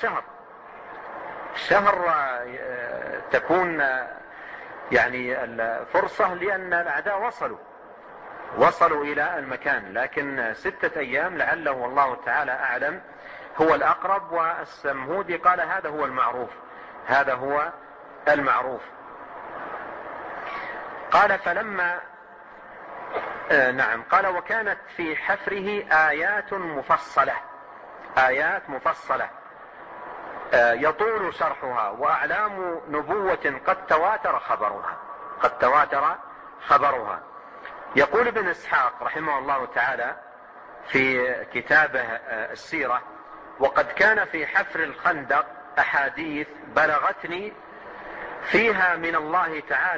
شهر تكون يعني الفرصة، لأن الأعداء وصلوا إلى المكان، لكن 6 أيام لعله والله تعالى أعلم هو الأقرب. والسمهودي قال هذا هو المعروف، هذا هو المعروف. قال فلما قال وكانت في حفره آيات مفصلة يطول شرحها، وأعلام نبوة قد تواتر خبرها. يقول ابن إسحاق رحمه الله تعالى في كتابه السيرة: وقد كان في حفر الخندق أحاديث بلغتني فيها من الله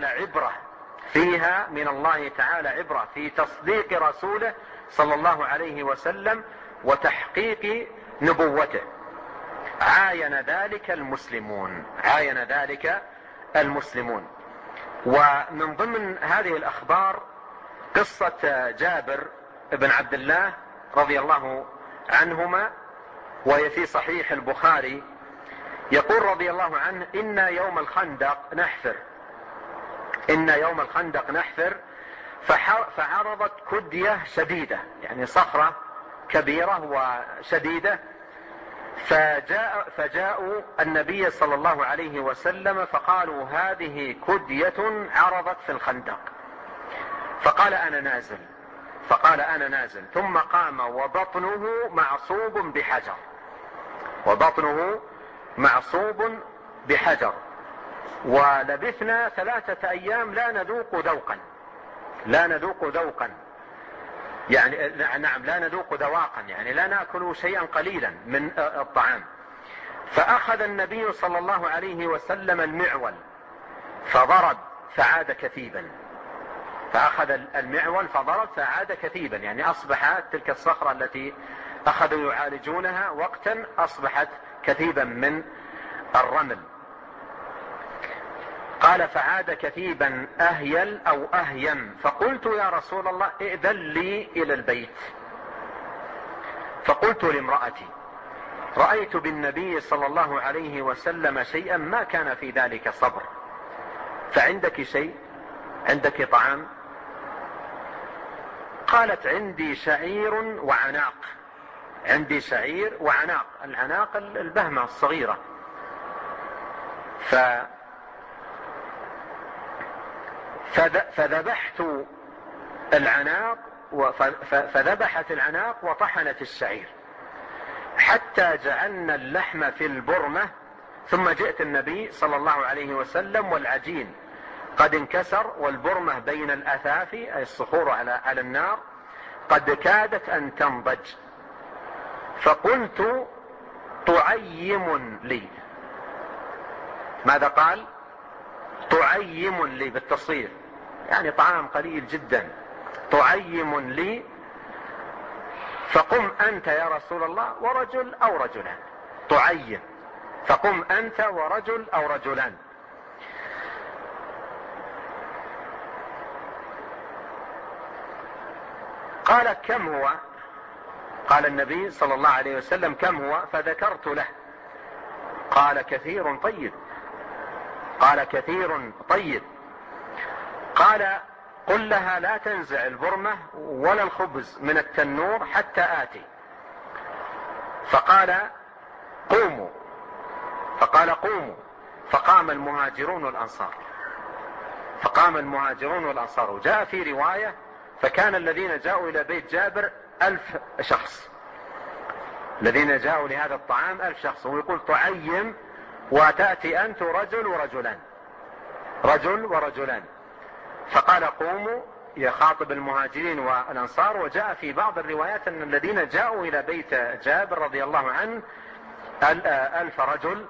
تعالى عبرة في تصديق رسوله صلى الله عليه وسلم وتحقيق نبوته. عاين ذلك المسلمون. ومن ضمن هذه الأخبار قصة جابر بن عبد الله رضي الله عنهما، وهي في صحيح البخاري. يقول رضي الله عنه: إن يوم الخندق نحفر فعرضت كدية شديدة، يعني صخرة كبيرة وشديدة، فجاءوا النبي صلى الله عليه وسلم فقالوا: هذه كدية عرضت في الخندق. فقال أنا نازل. ثم قام وبطنه معصوب بحجر. ولبثنا 3 أيام لا ندوق ذوقا، يعني لا ندوق ذواقا، يعني لا نأكل شيئا قليلا من الطعام. فأخذ النبي صلى الله عليه وسلم المعول فضرب فعاد كثيبا، يعني أصبحت تلك الصخرة التي أخذوا يعالجونها وقتا أصبحت كثيبا من الرمل. قال: فعاد كثيبا أهيل أو أهيم، فقلت: يا رسول الله ائذن لي إلى البيت. فقلت لامرأتي: رأيت بالنبي صلى الله عليه وسلم شيئا ما كان في ذلك صبر، فعندك شيء؟ عندك طعام؟ قالت: عندي شعير وعناق. عندي شعير وعناق، العناق البهمة الصغيرة. فذبحت العناق، فذبحت العناق وطحنت الشعير حتى جعلنا اللحم في البرمة، ثم جئت النبي صلى الله عليه وسلم والعجين قد انكسر، والبرمة بين الأثافي أي الصخور على النار قد كادت أن تنضج، فقلت: طعيم لي. ماذا قال؟ طعيم لي بالتصغير، يعني طعام قليل جدا. طعيم لي، فقم أنت يا رسول الله ورجل أو رجلان. طعيم، فقم أنت ورجل أو رجلان. قال: كم هو؟ قال النبي صلى الله عليه وسلم: كم هو؟ فذكرت له. قال: كثير طيب. قال: كثير طيب. قال: قل لها لا تنزع البرمة ولا الخبز من التنور حتى آتي. فقال: قوموا. فقال: قوموا. فقام المهاجرون والأنصار. فقام المهاجرون والأنصار. وجاء في رواية: فكان الذين جاءوا إلى بيت جابر 1000 شخص. الذين جاءوا لهذا الطعام 1000 شخص. ويقول: تعيم وتأتي أنت رجل ورجلان، رجل ورجلان. فقال: قوموا، يخاطب المهاجرين والأنصار. وجاء في بعض الروايات أن الذين جاءوا إلى بيت جابر رضي الله عنه 1000 رجل.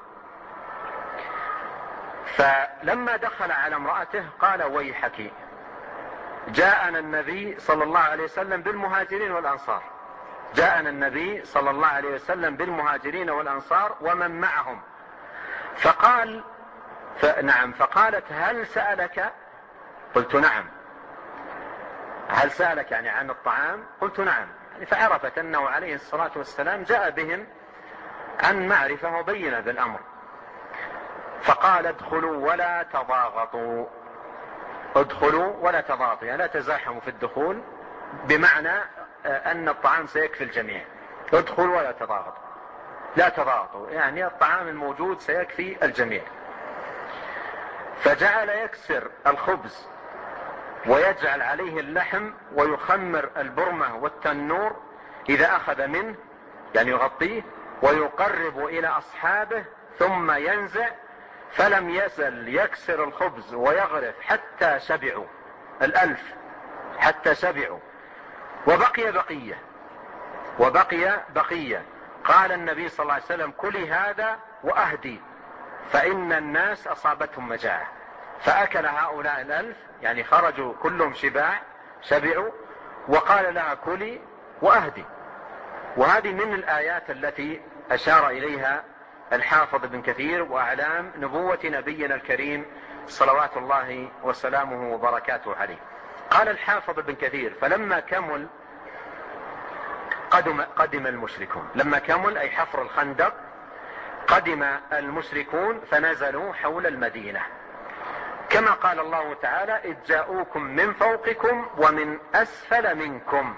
فلما دخل على امرأته قال: ويحك، جاءنا النبي صلى الله عليه وسلم بالمهاجرين والأنصار. جاءنا النبي صلى الله عليه وسلم بالمهاجرين والأنصار ومن معهم. فقال: نعم. فقالت: هل سألك؟ قلت: نعم. هل سألك يعني عن الطعام؟ قلت: نعم. فعرفت أنه عليه الصلاة والسلام جاء بهم عن معرفة وبينة بالأمر. فقال: ادخلوا ولا تضاغطوا. ادخلوا ولا تضاغطوا، يعني لا تزاحموا في الدخول، بمعنى أن الطعام سيكفي الجميع. ادخلوا ولا تضاغطوا، لا تضاغطوا، يعني الطعام الموجود سيكفي الجميع. فجعل يكسر الخبز ويجعل عليه اللحم ويخمر البرمة والتنور إذا أخذ منه، يعني يغطيه، ويقرب إلى أصحابه ثم ينزع. فلم يزل يكسر الخبز ويغرف حتى شبعوا 1000، حتى شبعوا. وبقي بقية. قال النبي صلى الله عليه وسلم: كلي هذا وأهدي، فإن الناس أصابتهم مجاعة. فأكل هؤلاء 1000، يعني خرجوا كلهم شبعوا، وقال لها: كلي وأهدي. وهذه من الآيات التي أشار إليها الحافظ ابن كثير وأعلام نبوة نبينا الكريم صلوات الله وسلامه وبركاته عليه. قال الحافظ ابن كثير: فلما كمل قدم المشركون. لما كمل أي حفر الخندق، قدم المشركون فنزلوا حول المدينة، كما قال الله تعالى: إذ جاءوكم من فوقكم ومن أسفل منكم.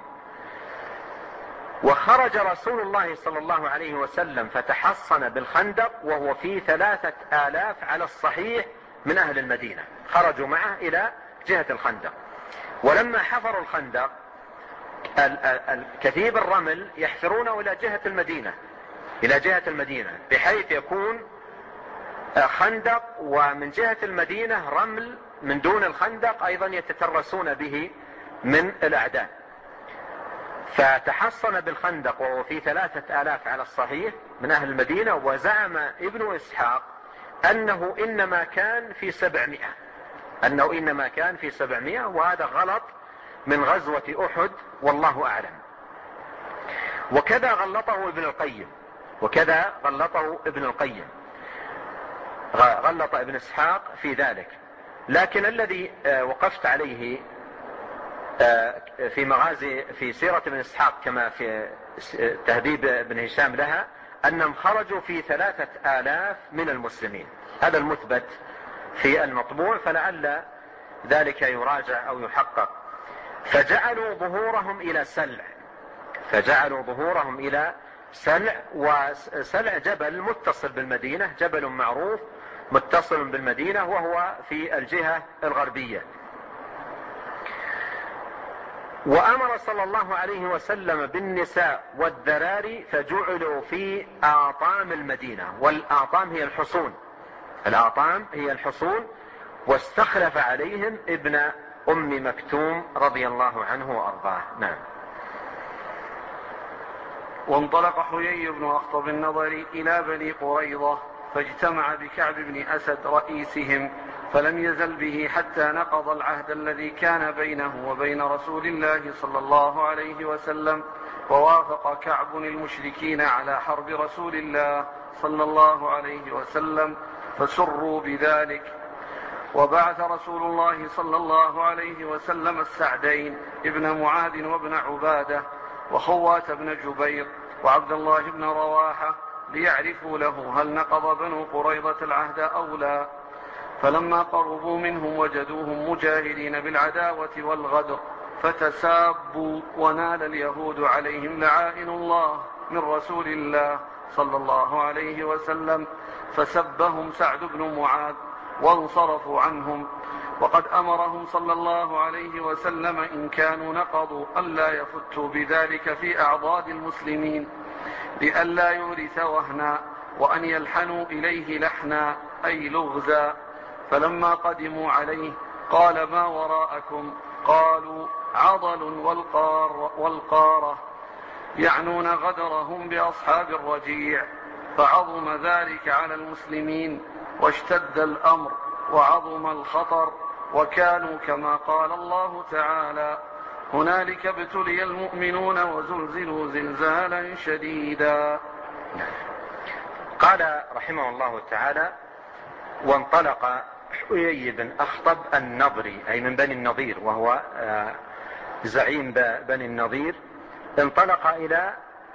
وخرج رسول الله صلى الله عليه وسلم فتحصن بالخندق وهو في 3000 على الصحيح من أهل المدينة، خرجوا معه إلى جهة الخندق. ولما حفروا الخندق كثيب الرمل يحفرونه إلى جهة المدينة، بحيث يكون خندق ومن جهة المدينة رمل من دون الخندق أيضا يتترسون به من الأعداء. فتحصن بالخندق وهو في 3000 على الصحيح من أهل المدينة. وزعم ابن إسحاق أنه إنما كان في 700، وهذا غلط من غزوة أحد والله أعلم. وكذا غلطه ابن القيم، غلط ابن إسحاق في ذلك. لكن الذي وقفت عليه في مغازي في سيرة ابن إسحاق كما في تهذيب ابن هشام لها أنهم خرجوا في 3000 من المسلمين. هذا المثبت في المطبوع، فلعل ذلك يراجع أو يحقق. فجعلوا ظهورهم إلى سلع، وسلع جبل متصل بالمدينة، جبل معروف متصل بالمدينة وهو في الجهة الغربية. وأمر صلى الله عليه وسلم بالنساء والذراري فجعلوا في آطام المدينة، والآطام هي الحصون، واستخلف عليهم ابن أم مكتوم رضي الله عنه وأرضاه. نعم.
وانطلق حيي بن أخطب النضري إلى بني قريظة فاجتمع بكعب بن أسد رئيسهم، فلم يزل به حتى نقض العهد الذي كان بينه وبين رسول الله صلى الله عليه وسلم، ووافق كعب المشركين على حرب رسول الله صلى الله عليه وسلم فسروا بذلك. وبعث رسول الله صلى الله عليه وسلم السعدين ابن معاذ وابن عبادة وخوات بن جبير وعبد الله بن رواحة ليعرفوا له هل نقض بنو قريظة العهد أو لا. فلما قربوا منهم وجدوهم مجاهدين بالعداوة والغدر فتسابوا، ونال اليهود عليهم لعائن الله من رسول الله صلى الله عليه وسلم، فسبهم سعد بن معاذ وانصرفوا عنهم. وقد أمرهم صلى الله عليه وسلم إن كانوا نقضوا ألا يفتوا بذلك في أعضاد المسلمين لئلا يورث وهنا، وأن يلحنوا إليه لحنا أي لغزا. فلما قدموا عليه قال ما وراءكم؟ قالوا عضل والقارة، يعنون غدرهم بأصحاب الرجيع. فعظم ذلك على المسلمين واشتد الأمر وعظم الخطر، وكانوا كما قال الله تعالى هنالك ابتلي المؤمنون وزلزلوا زلزالا شديدا.
قال رحمه الله تعالى: وانطلق حيي بن أخطب النضري أي من بني النضير، وهو زعيم بني النضير، انطلق إلى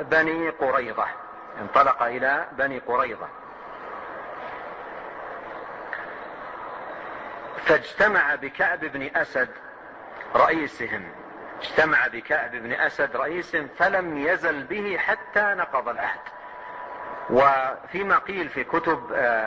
بني قريظة فاجتمع بكعب بن أسد رئيسهم فلم يزل به حتى نقض العهد. وفيما قيل في كتب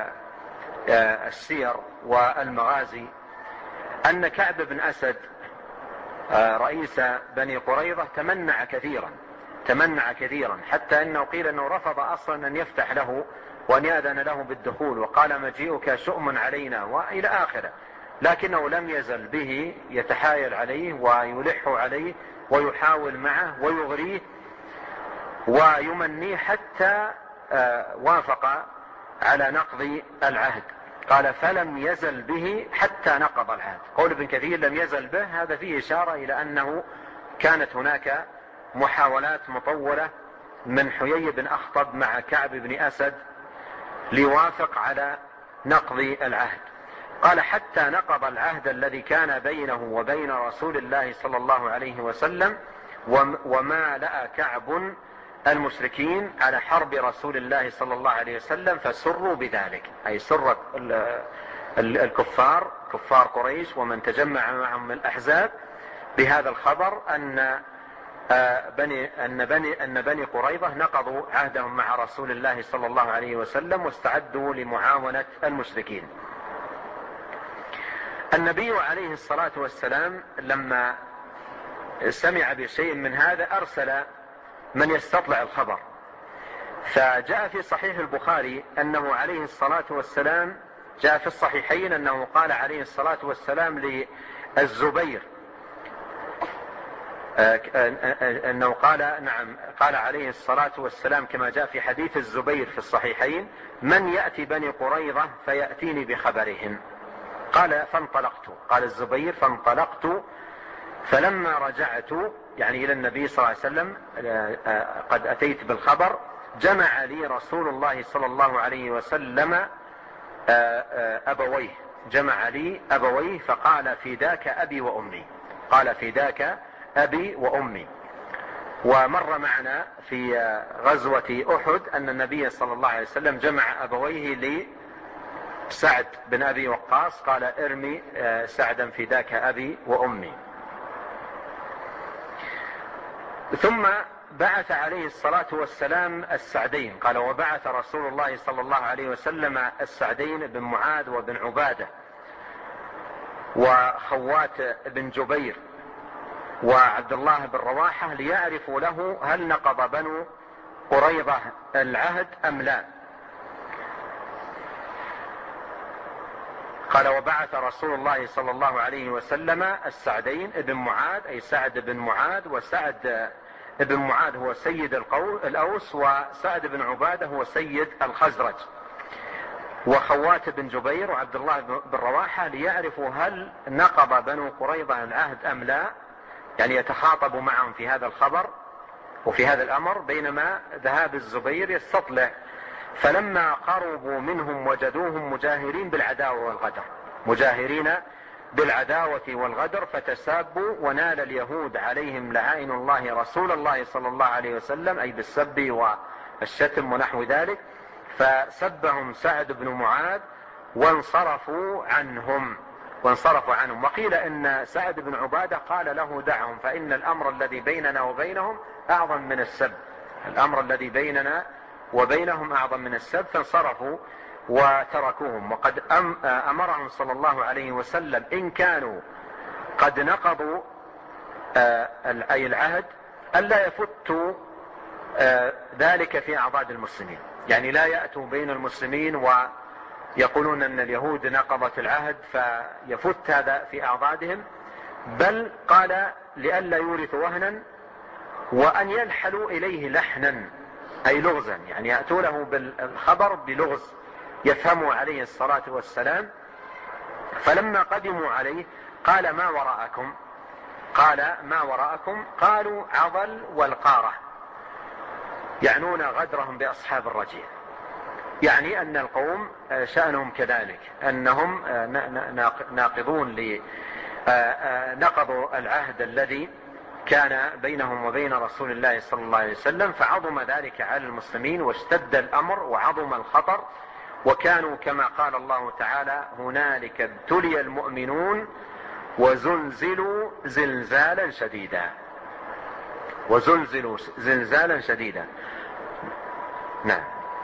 السير والمغازي أن كعب بن أسد رئيس بني قريظة تمنع كثيرا حتى أنه قيل أنه رفض أصلا أن يفتح له وأن يأذن له بالدخول، وقال مجيئك شؤم علينا وإلى آخره، لكنه لم يزل به يتحايل عليه ويلح عليه ويحاول معه ويغريه ويمنيه حتى وافق على نقض العهد. قال فلم يزل به حتى نقض العهد. قول ابن كثير لم يزل به، هذا فيه إشارة إلى أنه كانت هناك محاولات مطولة من حيي بن أخطب مع كعب بن أسد ليوافق على نقض العهد. قال حتى نقض العهد الذي كان بينه وبين رسول الله صلى الله عليه وسلم، وما لأى كعب المشركين على حرب رسول الله صلى الله عليه وسلم فسروا بذلك، أي سر الكفار كفار قريش ومن تجمع معهم من الأحزاب بهذا الخبر أن بني قريظة نقضوا عهدهم مع رسول الله صلى الله عليه وسلم واستعدوا لمعاونة المشركين. النبي عليه الصلاة والسلام لما سمع بشيء من هذا أرسل من يستطلع الخبر، فجاء في صحيح البخاري أنه عليه الصلاة والسلام جاء في الصحيحين أنه قال عليه الصلاة والسلام للزبير أنه قال عليه الصلاة والسلام كما جاء في حديث الزبير في الصحيحين: من يأتي بني قريظة فيأتيني بخبرهم. قال الزبير فانطلقت فلما رجعت يعني إلى النبي صلى الله عليه وسلم قد أتيت بالخبر، جمع لي رسول الله صلى الله عليه وسلم أبويه فقال: فداك أبي وأمي، قال فداك أبي وأمي. ومر معنا في غزوة أحد أن النبي صلى الله عليه وسلم جمع أبويه لسعد بن أبي وقاص، قال ارمي سعدا فداك أبي وأمي. ثم بعث عليه الصلاة والسلام السعدين، قال وبعث رسول الله صلى الله عليه وسلم السعدين بن معاذ وبن عبادة وخوات بن جبير وعبد الله بن رواحة ليعرفوا له هل نقض بنو قريظة العهد أم لا. قال وبعث رسول الله صلى الله عليه وسلم السعدين بن معاذ، أي سعد بن معاذ، وسعد بن معاذ هو سيد الأوس، وسعد بن عبادة هو سيد الخزرج، وخوات بن جبير وعبد الله بن رواحة ليعرفوا هل نقض بنو قريظة العهد أم لا، يعني يتخاطب معهم في هذا الخبر وفي هذا الأمر، بينما ذهاب الزبير يستطلع. فلما قربوا منهم وجدوهم مجاهرين بالعداوة والغدر، مجاهرين بالعداوة والغدر، فتسابوا، ونال اليهود عليهم لعائن الله رسول الله صلى الله عليه وسلم، أي بالسب والشتم ونحو ذلك، فسبهم سعد بن معاذ وانصرفوا عنهم. وقيل ان سعد بن عبادة قال له دعهم، فإن الأمر الذي بيننا وبينهم أعظم من السب، الأمر الذي بيننا وبينهم أعظم من السب، فانصرفوا وتركوهم. وقد أمرهم صلى الله عليه وسلم إن كانوا قد نقضوا أي العهد ألا يفتوا ذلك في أعضاد المسلمين، يعني لا يأتوا بين المسلمين ويقولون أن اليهود نقضت العهد فيفت هذا في أعضادهم، بل قال لئلا يورثوا وهنا، وأن يلحلوا إليه لحنا أي لغزا، يعني يأتوا له بالخبر بلغز يفهموا عليه الصلاة والسلام. فلما قدموا عليه قال ما وراءكم؟ قالوا عضل والقارة، يعنون غدرهم بأصحاب الرجيع، يعني أن القوم شأنهم كذلك، أنهم ناقضون نقضوا العهد الذي كان بينهم وبين رسول الله صلى الله عليه وسلم، فعظم ذلك على المسلمين واشتد الأمر وعظم الخطر، وكانوا كما قال الله تعالى هنالك ابتلي المؤمنون وزلزلوا زلزالا شديدا. نعم.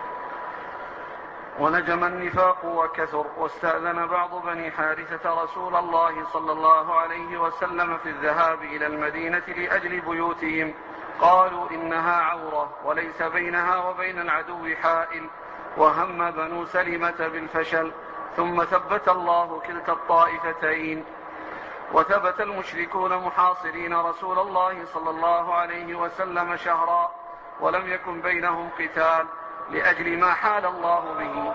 ونجم النفاق وكثر، واستأذن بعض بني حارثة رسول الله صلى الله عليه وسلم في الذهاب إلى المدينة لأجل بيوتهم، قالوا إنها عورة وليس بينها وبين العدو حائل، وهم بنو سلمة بالفشل، ثم ثبت الله كلتا الطائفتين، وثبت المشركون محاصرين رسول الله صلى الله عليه وسلم شهرا، ولم يكن بينهم قتال لأجل ما حال الله به.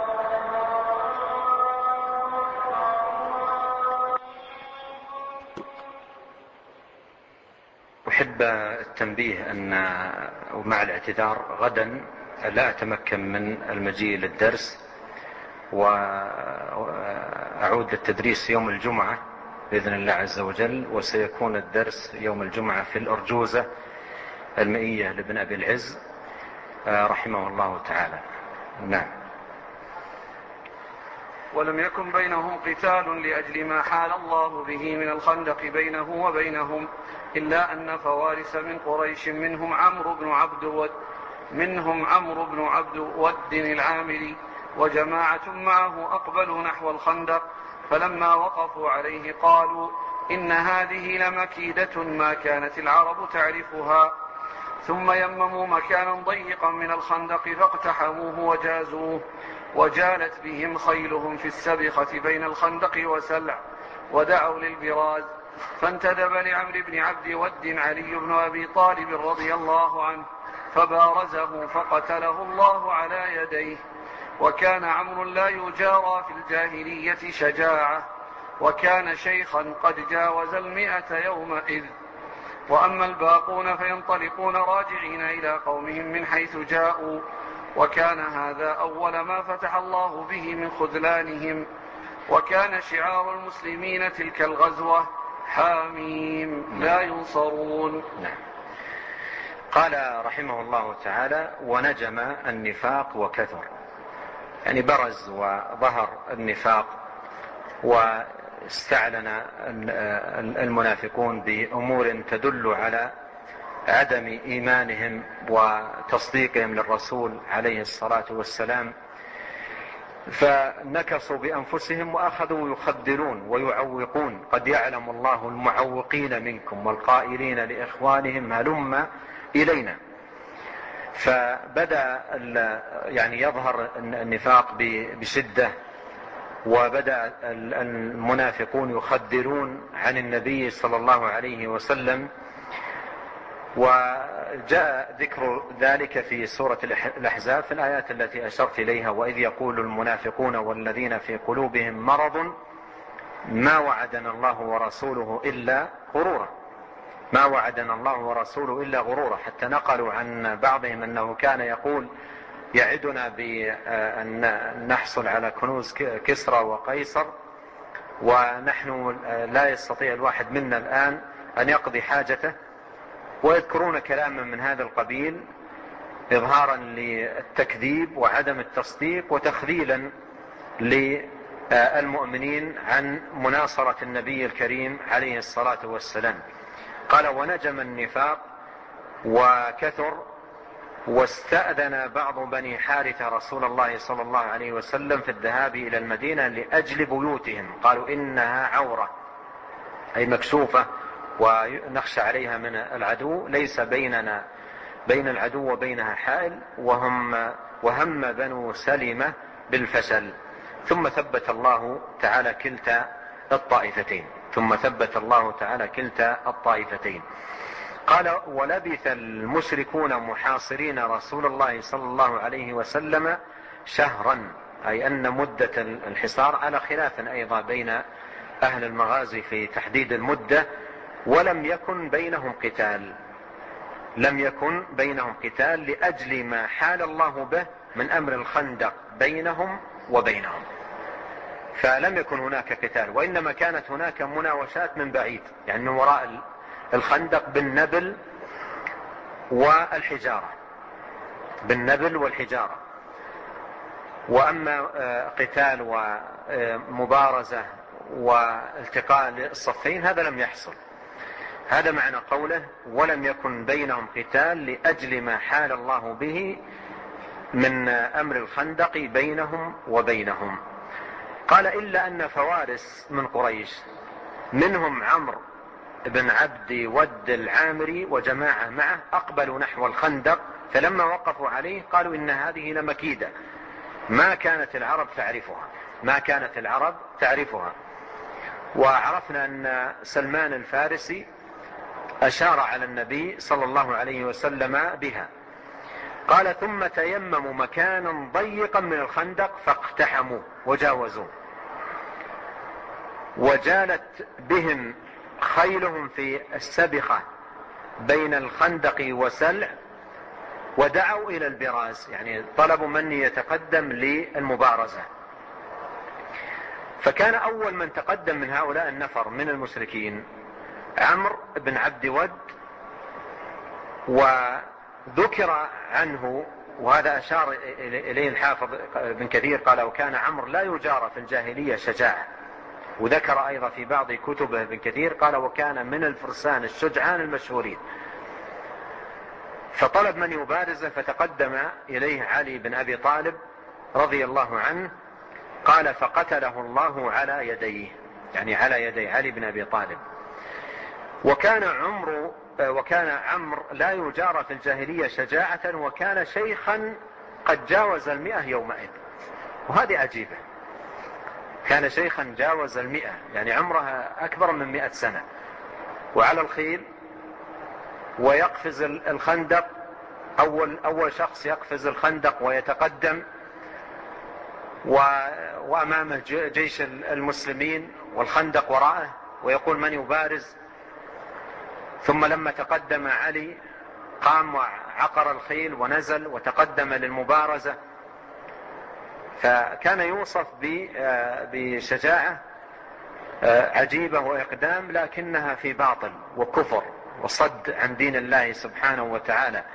أحب التنبيه أن ومع الاعتذار غدا لا أتمكن من المجيء للدرس، وأعود للتدريس يوم الجمعة بإذن الله عز وجل، وسيكون الدرس يوم الجمعة في الأرجوزة المئية لابن أبي العز رحمه الله تعالى. نعم.
ولم يكن بينهم قتال لأجل ما حال الله به من الخندق بينه وبينهم، إلا أن فوارس من قريش منهم عمرو بن عبد ود العامري وجماعة معه أقبلوا نحو الخندق، فلما وقفوا عليه قالوا إن هذه لمكيدة ما كانت العرب تعرفها، ثم يمموا مكانا ضيقا من الخندق فاقتحموه وجازوه، وجالت بهم خيلهم في السبخة بين الخندق وسلع، ودعوا للبراز، فانتدب لعمرو بن عبد ود علي بن أبي طالب رضي الله عنه فبارزه فقتله الله على يديه. وكان عمرو لا يجارى في الجاهلية شجاعة، وكان شيخا قد جاوز 100 يومئذ. وأما الباقون فينطلقون راجعين إلى قومهم من حيث جاءوا، وكان هذا أول ما فتح الله به من خذلانهم. وكان شعار المسلمين تلك الغزوة حاميم لا ينصرون.
قال رحمه الله تعالى: ونجم النفاق وكثر، يعني برز وظهر النفاق واستعلن المنافقون بأمور تدل على عدم إيمانهم وتصديقهم للرسول عليه الصلاة والسلام، فنكصوا بأنفسهم وأخذوا يخدرون ويعوقون. قد يعلم الله المعوقين منكم والقائلين لإخوانهم هلم إلينا. فبدأ يعني يظهر النفاق بشدة، وبدأ المنافقون يخدرون عن النبي صلى الله عليه وسلم. وجاء ذكر ذلك في سورة الأحزاب في الآيات التي أشرت إليها: وإذ يقول المنافقون والذين في قلوبهم مرض ما وعدنا الله ورسوله إلا غرورا، ما وعدنا الله ورسوله إلا غرورا. حتى نقلوا عن بعضهم أنه كان يقول يعدنا بأن نحصل على كنوز كسرى وقيصر، ونحن لا يستطيع الواحد منا الآن أن يقضي حاجته. ويذكرون كلاما من هذا القبيل إظهارا للتكذيب وعدم التصديق وتخذيلا للمؤمنين عن مناصرة النبي الكريم عليه الصلاة والسلام. قال: ونجم النفاق وكثر، واستأذن بعض بني حارثة رسول الله صلى الله عليه وسلم في الذهاب إلى المدينة لأجل بيوتهم. قالوا: إنها عورة، أي مكشوفة ونخشى عليها من العدو، ليس بين العدو وبينها حائل. وهم بنو سلمة بالفشل. ثم ثبت الله تعالى كلتا الطائفتين. قال: ولبث المشركون محاصرين رسول الله صلى الله عليه وسلم شهرا، أي أن مدة الحصار على خلاف أيضا بين أهل المغازي في تحديد المدة. ولم يكن بينهم قتال لأجل ما حال الله به من أمر الخندق بينهم وبينهم، فلم يكن هناك قتال، وإنما كانت هناك مناوشات من بعيد، يعني من وراء الخندق بالنبل والحجارة. وأما قتال ومبارزة والتقاء الصفين هذا لم يحصل. هذا معنى قوله: ولم يكن بينهم قتال لأجل ما حال الله به من أمر الخندق بينهم وبينهم. قال: إلا أن فوارس من قريش منهم عمرو بن عبد ود العامري وجماعة معه أقبلوا نحو الخندق، فلما وقفوا عليه قالوا: إن هذه لمكيدة ما كانت العرب تعرفها. وعرفنا أن سلمان الفارسي أشار على النبي صلى الله عليه وسلم بها. قال: ثم تيمموا مكانا ضيقا من الخندق فاقتحموا وجاوزوه، وجالت بهم خيلهم في السبخة بين الخندق وسلع، ودعوا إلى البراز، يعني طلبوا من يتقدم للمبارزة. فكان أول من تقدم من هؤلاء النفر من المشركين عمرو بن عبد ود. وذكر عنه، وهذا أشار إليه الحافظ بن كثير، قال: وكان عمرو لا يجار في الجاهلية شجاعة. وذكر أيضا في بعض كتبه ابن كثير قال: وكان من الفرسان الشجعان المشهورين. فطلب من يبارزه، فتقدم إليه علي بن أبي طالب رضي الله عنه. قال: فقتله الله على يديه، يعني على يدي علي بن أبي طالب. وكان عمرو لا يجار في الجاهلية شجاعة، وكان شيخا قد جاوز 100 يومئذ. وهذه عجيبة، كان شيخا جاوز 100، يعني عمرها أكبر من 100 سنة، وعلى الخيل ويقفز الخندق. أول شخص يقفز الخندق ويتقدم، وأمامه جيش المسلمين والخندق وراءه، ويقول: من يبارز؟ ثم لما تقدم علي قام وعقر الخيل ونزل وتقدم للمبارزة. فكان يوصف بشجاعة عجيبة وإقدام، لكنها في باطل وكفر وصد عن دين الله سبحانه وتعالى،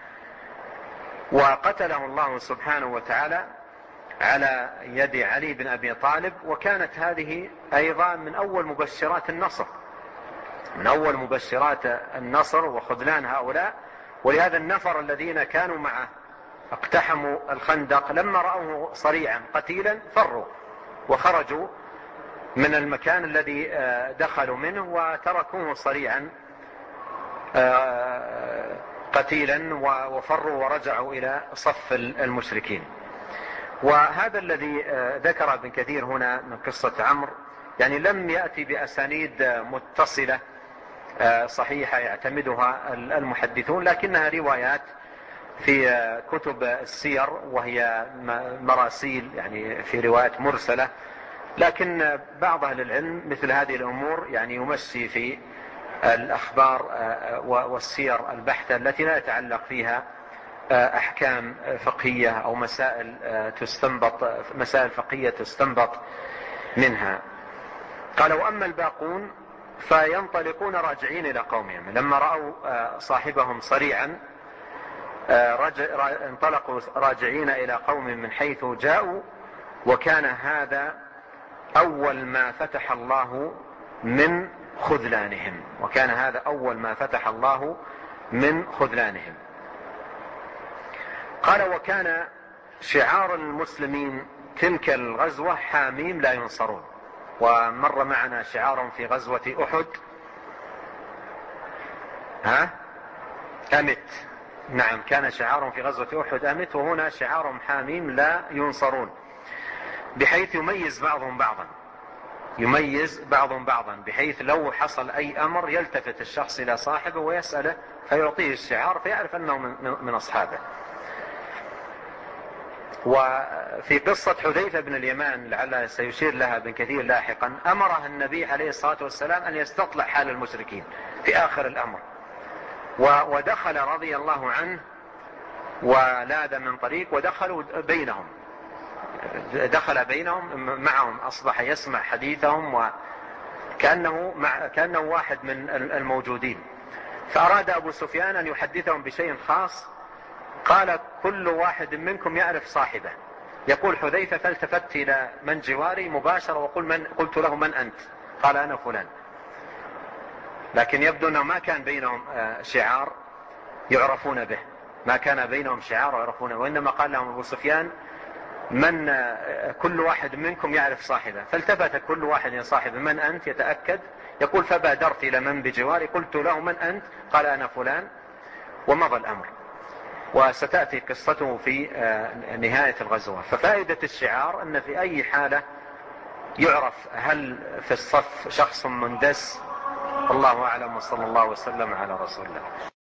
وقتله الله سبحانه وتعالى على يد علي بن أبي طالب. وكانت هذه أيضا من أول مبشرات النصر، من أول مبشرات النصر وخذلان هؤلاء. ولهذا النفر الذين كانوا معه اقتحموا الخندق لما رأوه صريعا قتيلا فروا وخرجوا من المكان الذي دخلوا منه وتركوه صريعا قتيلا وفروا ورجعوا إلى صف المشركين. وهذا الذي ذكر ابن كثير هنا من قصة عمرو يعني لم يأتي بأسانيد متصلة صحيحة يعتمدها المحدثون، لكنها روايات في كتب السير وهي مراسيل، يعني في روايات مرسلة. لكن بعض أهل العلم مثل هذه الأمور يعني يمشي في الأخبار والسير البحتة التي لا يتعلق فيها أحكام فقهية أو مسائل فقهية تستنبط منها. قال: وأما الباقون فينطلقون راجعين إلى قومهم. لما رأوا صاحبهم صريعا انطلقوا راجعين إلى قوم من حيث جاءوا، وكان هذا أول ما فتح الله من خذلانهم، وكان هذا أول ما فتح الله من خذلانهم. قال: وكان شعار المسلمين تلك الغزوة حاميم لا ينصرون. ومر معنا شعارهم في غزوة أحد أمت. نعم، كان شعارهم في غزوة أحد أمت، وهنا شعارهم حاميم لا ينصرون، بحيث يميز بعضهم بعضا، بحيث لو حصل أي أمر يلتفت الشخص إلى صاحبه ويسأله فيعطيه الشعار فيعرف أنه من أصحابه. وفي قصة حذيفة بن اليمان لعل سيشير لها ابن كثير لاحقا، أمره النبي عليه الصلاة والسلام أن يستطلع حال المشركين في آخر الأمر، ودخل رضي الله عنه ولاذ من طريق ودخلوا بينهم، دخل بينهم معهم، أصبح يسمع حديثهم وكأنه واحد من الموجودين. فأراد أبو سفيان أن يحدثهم بشيء خاص، قال: كل واحد منكم يعرف صاحبه. يقول حذيفة: فالتفت إلى من جواري مباشرة قلت له: من أنت؟ قال: أنا فلان. لكن يبدو أنه ما كان بينهم شعار يعرفون به، ما كان بينهم شعار يعرفونه، وإنما قال لهم أبو سفيان: كل واحد منكم يعرف صاحبه. فالتفت كل واحد إلى صاحبه: من أنت؟ يتأكد. يقول: فبادرت إلى من بجواري قلت له: من أنت؟ قال: أنا فلان، ومضى الأمر. وستأتي قصته في نهاية الغزوة. ففائدة الشعار أن في أي حالة يعرف هل في الصف شخص مندس. والله أعلم، وصلى الله وسلم على رسول الله.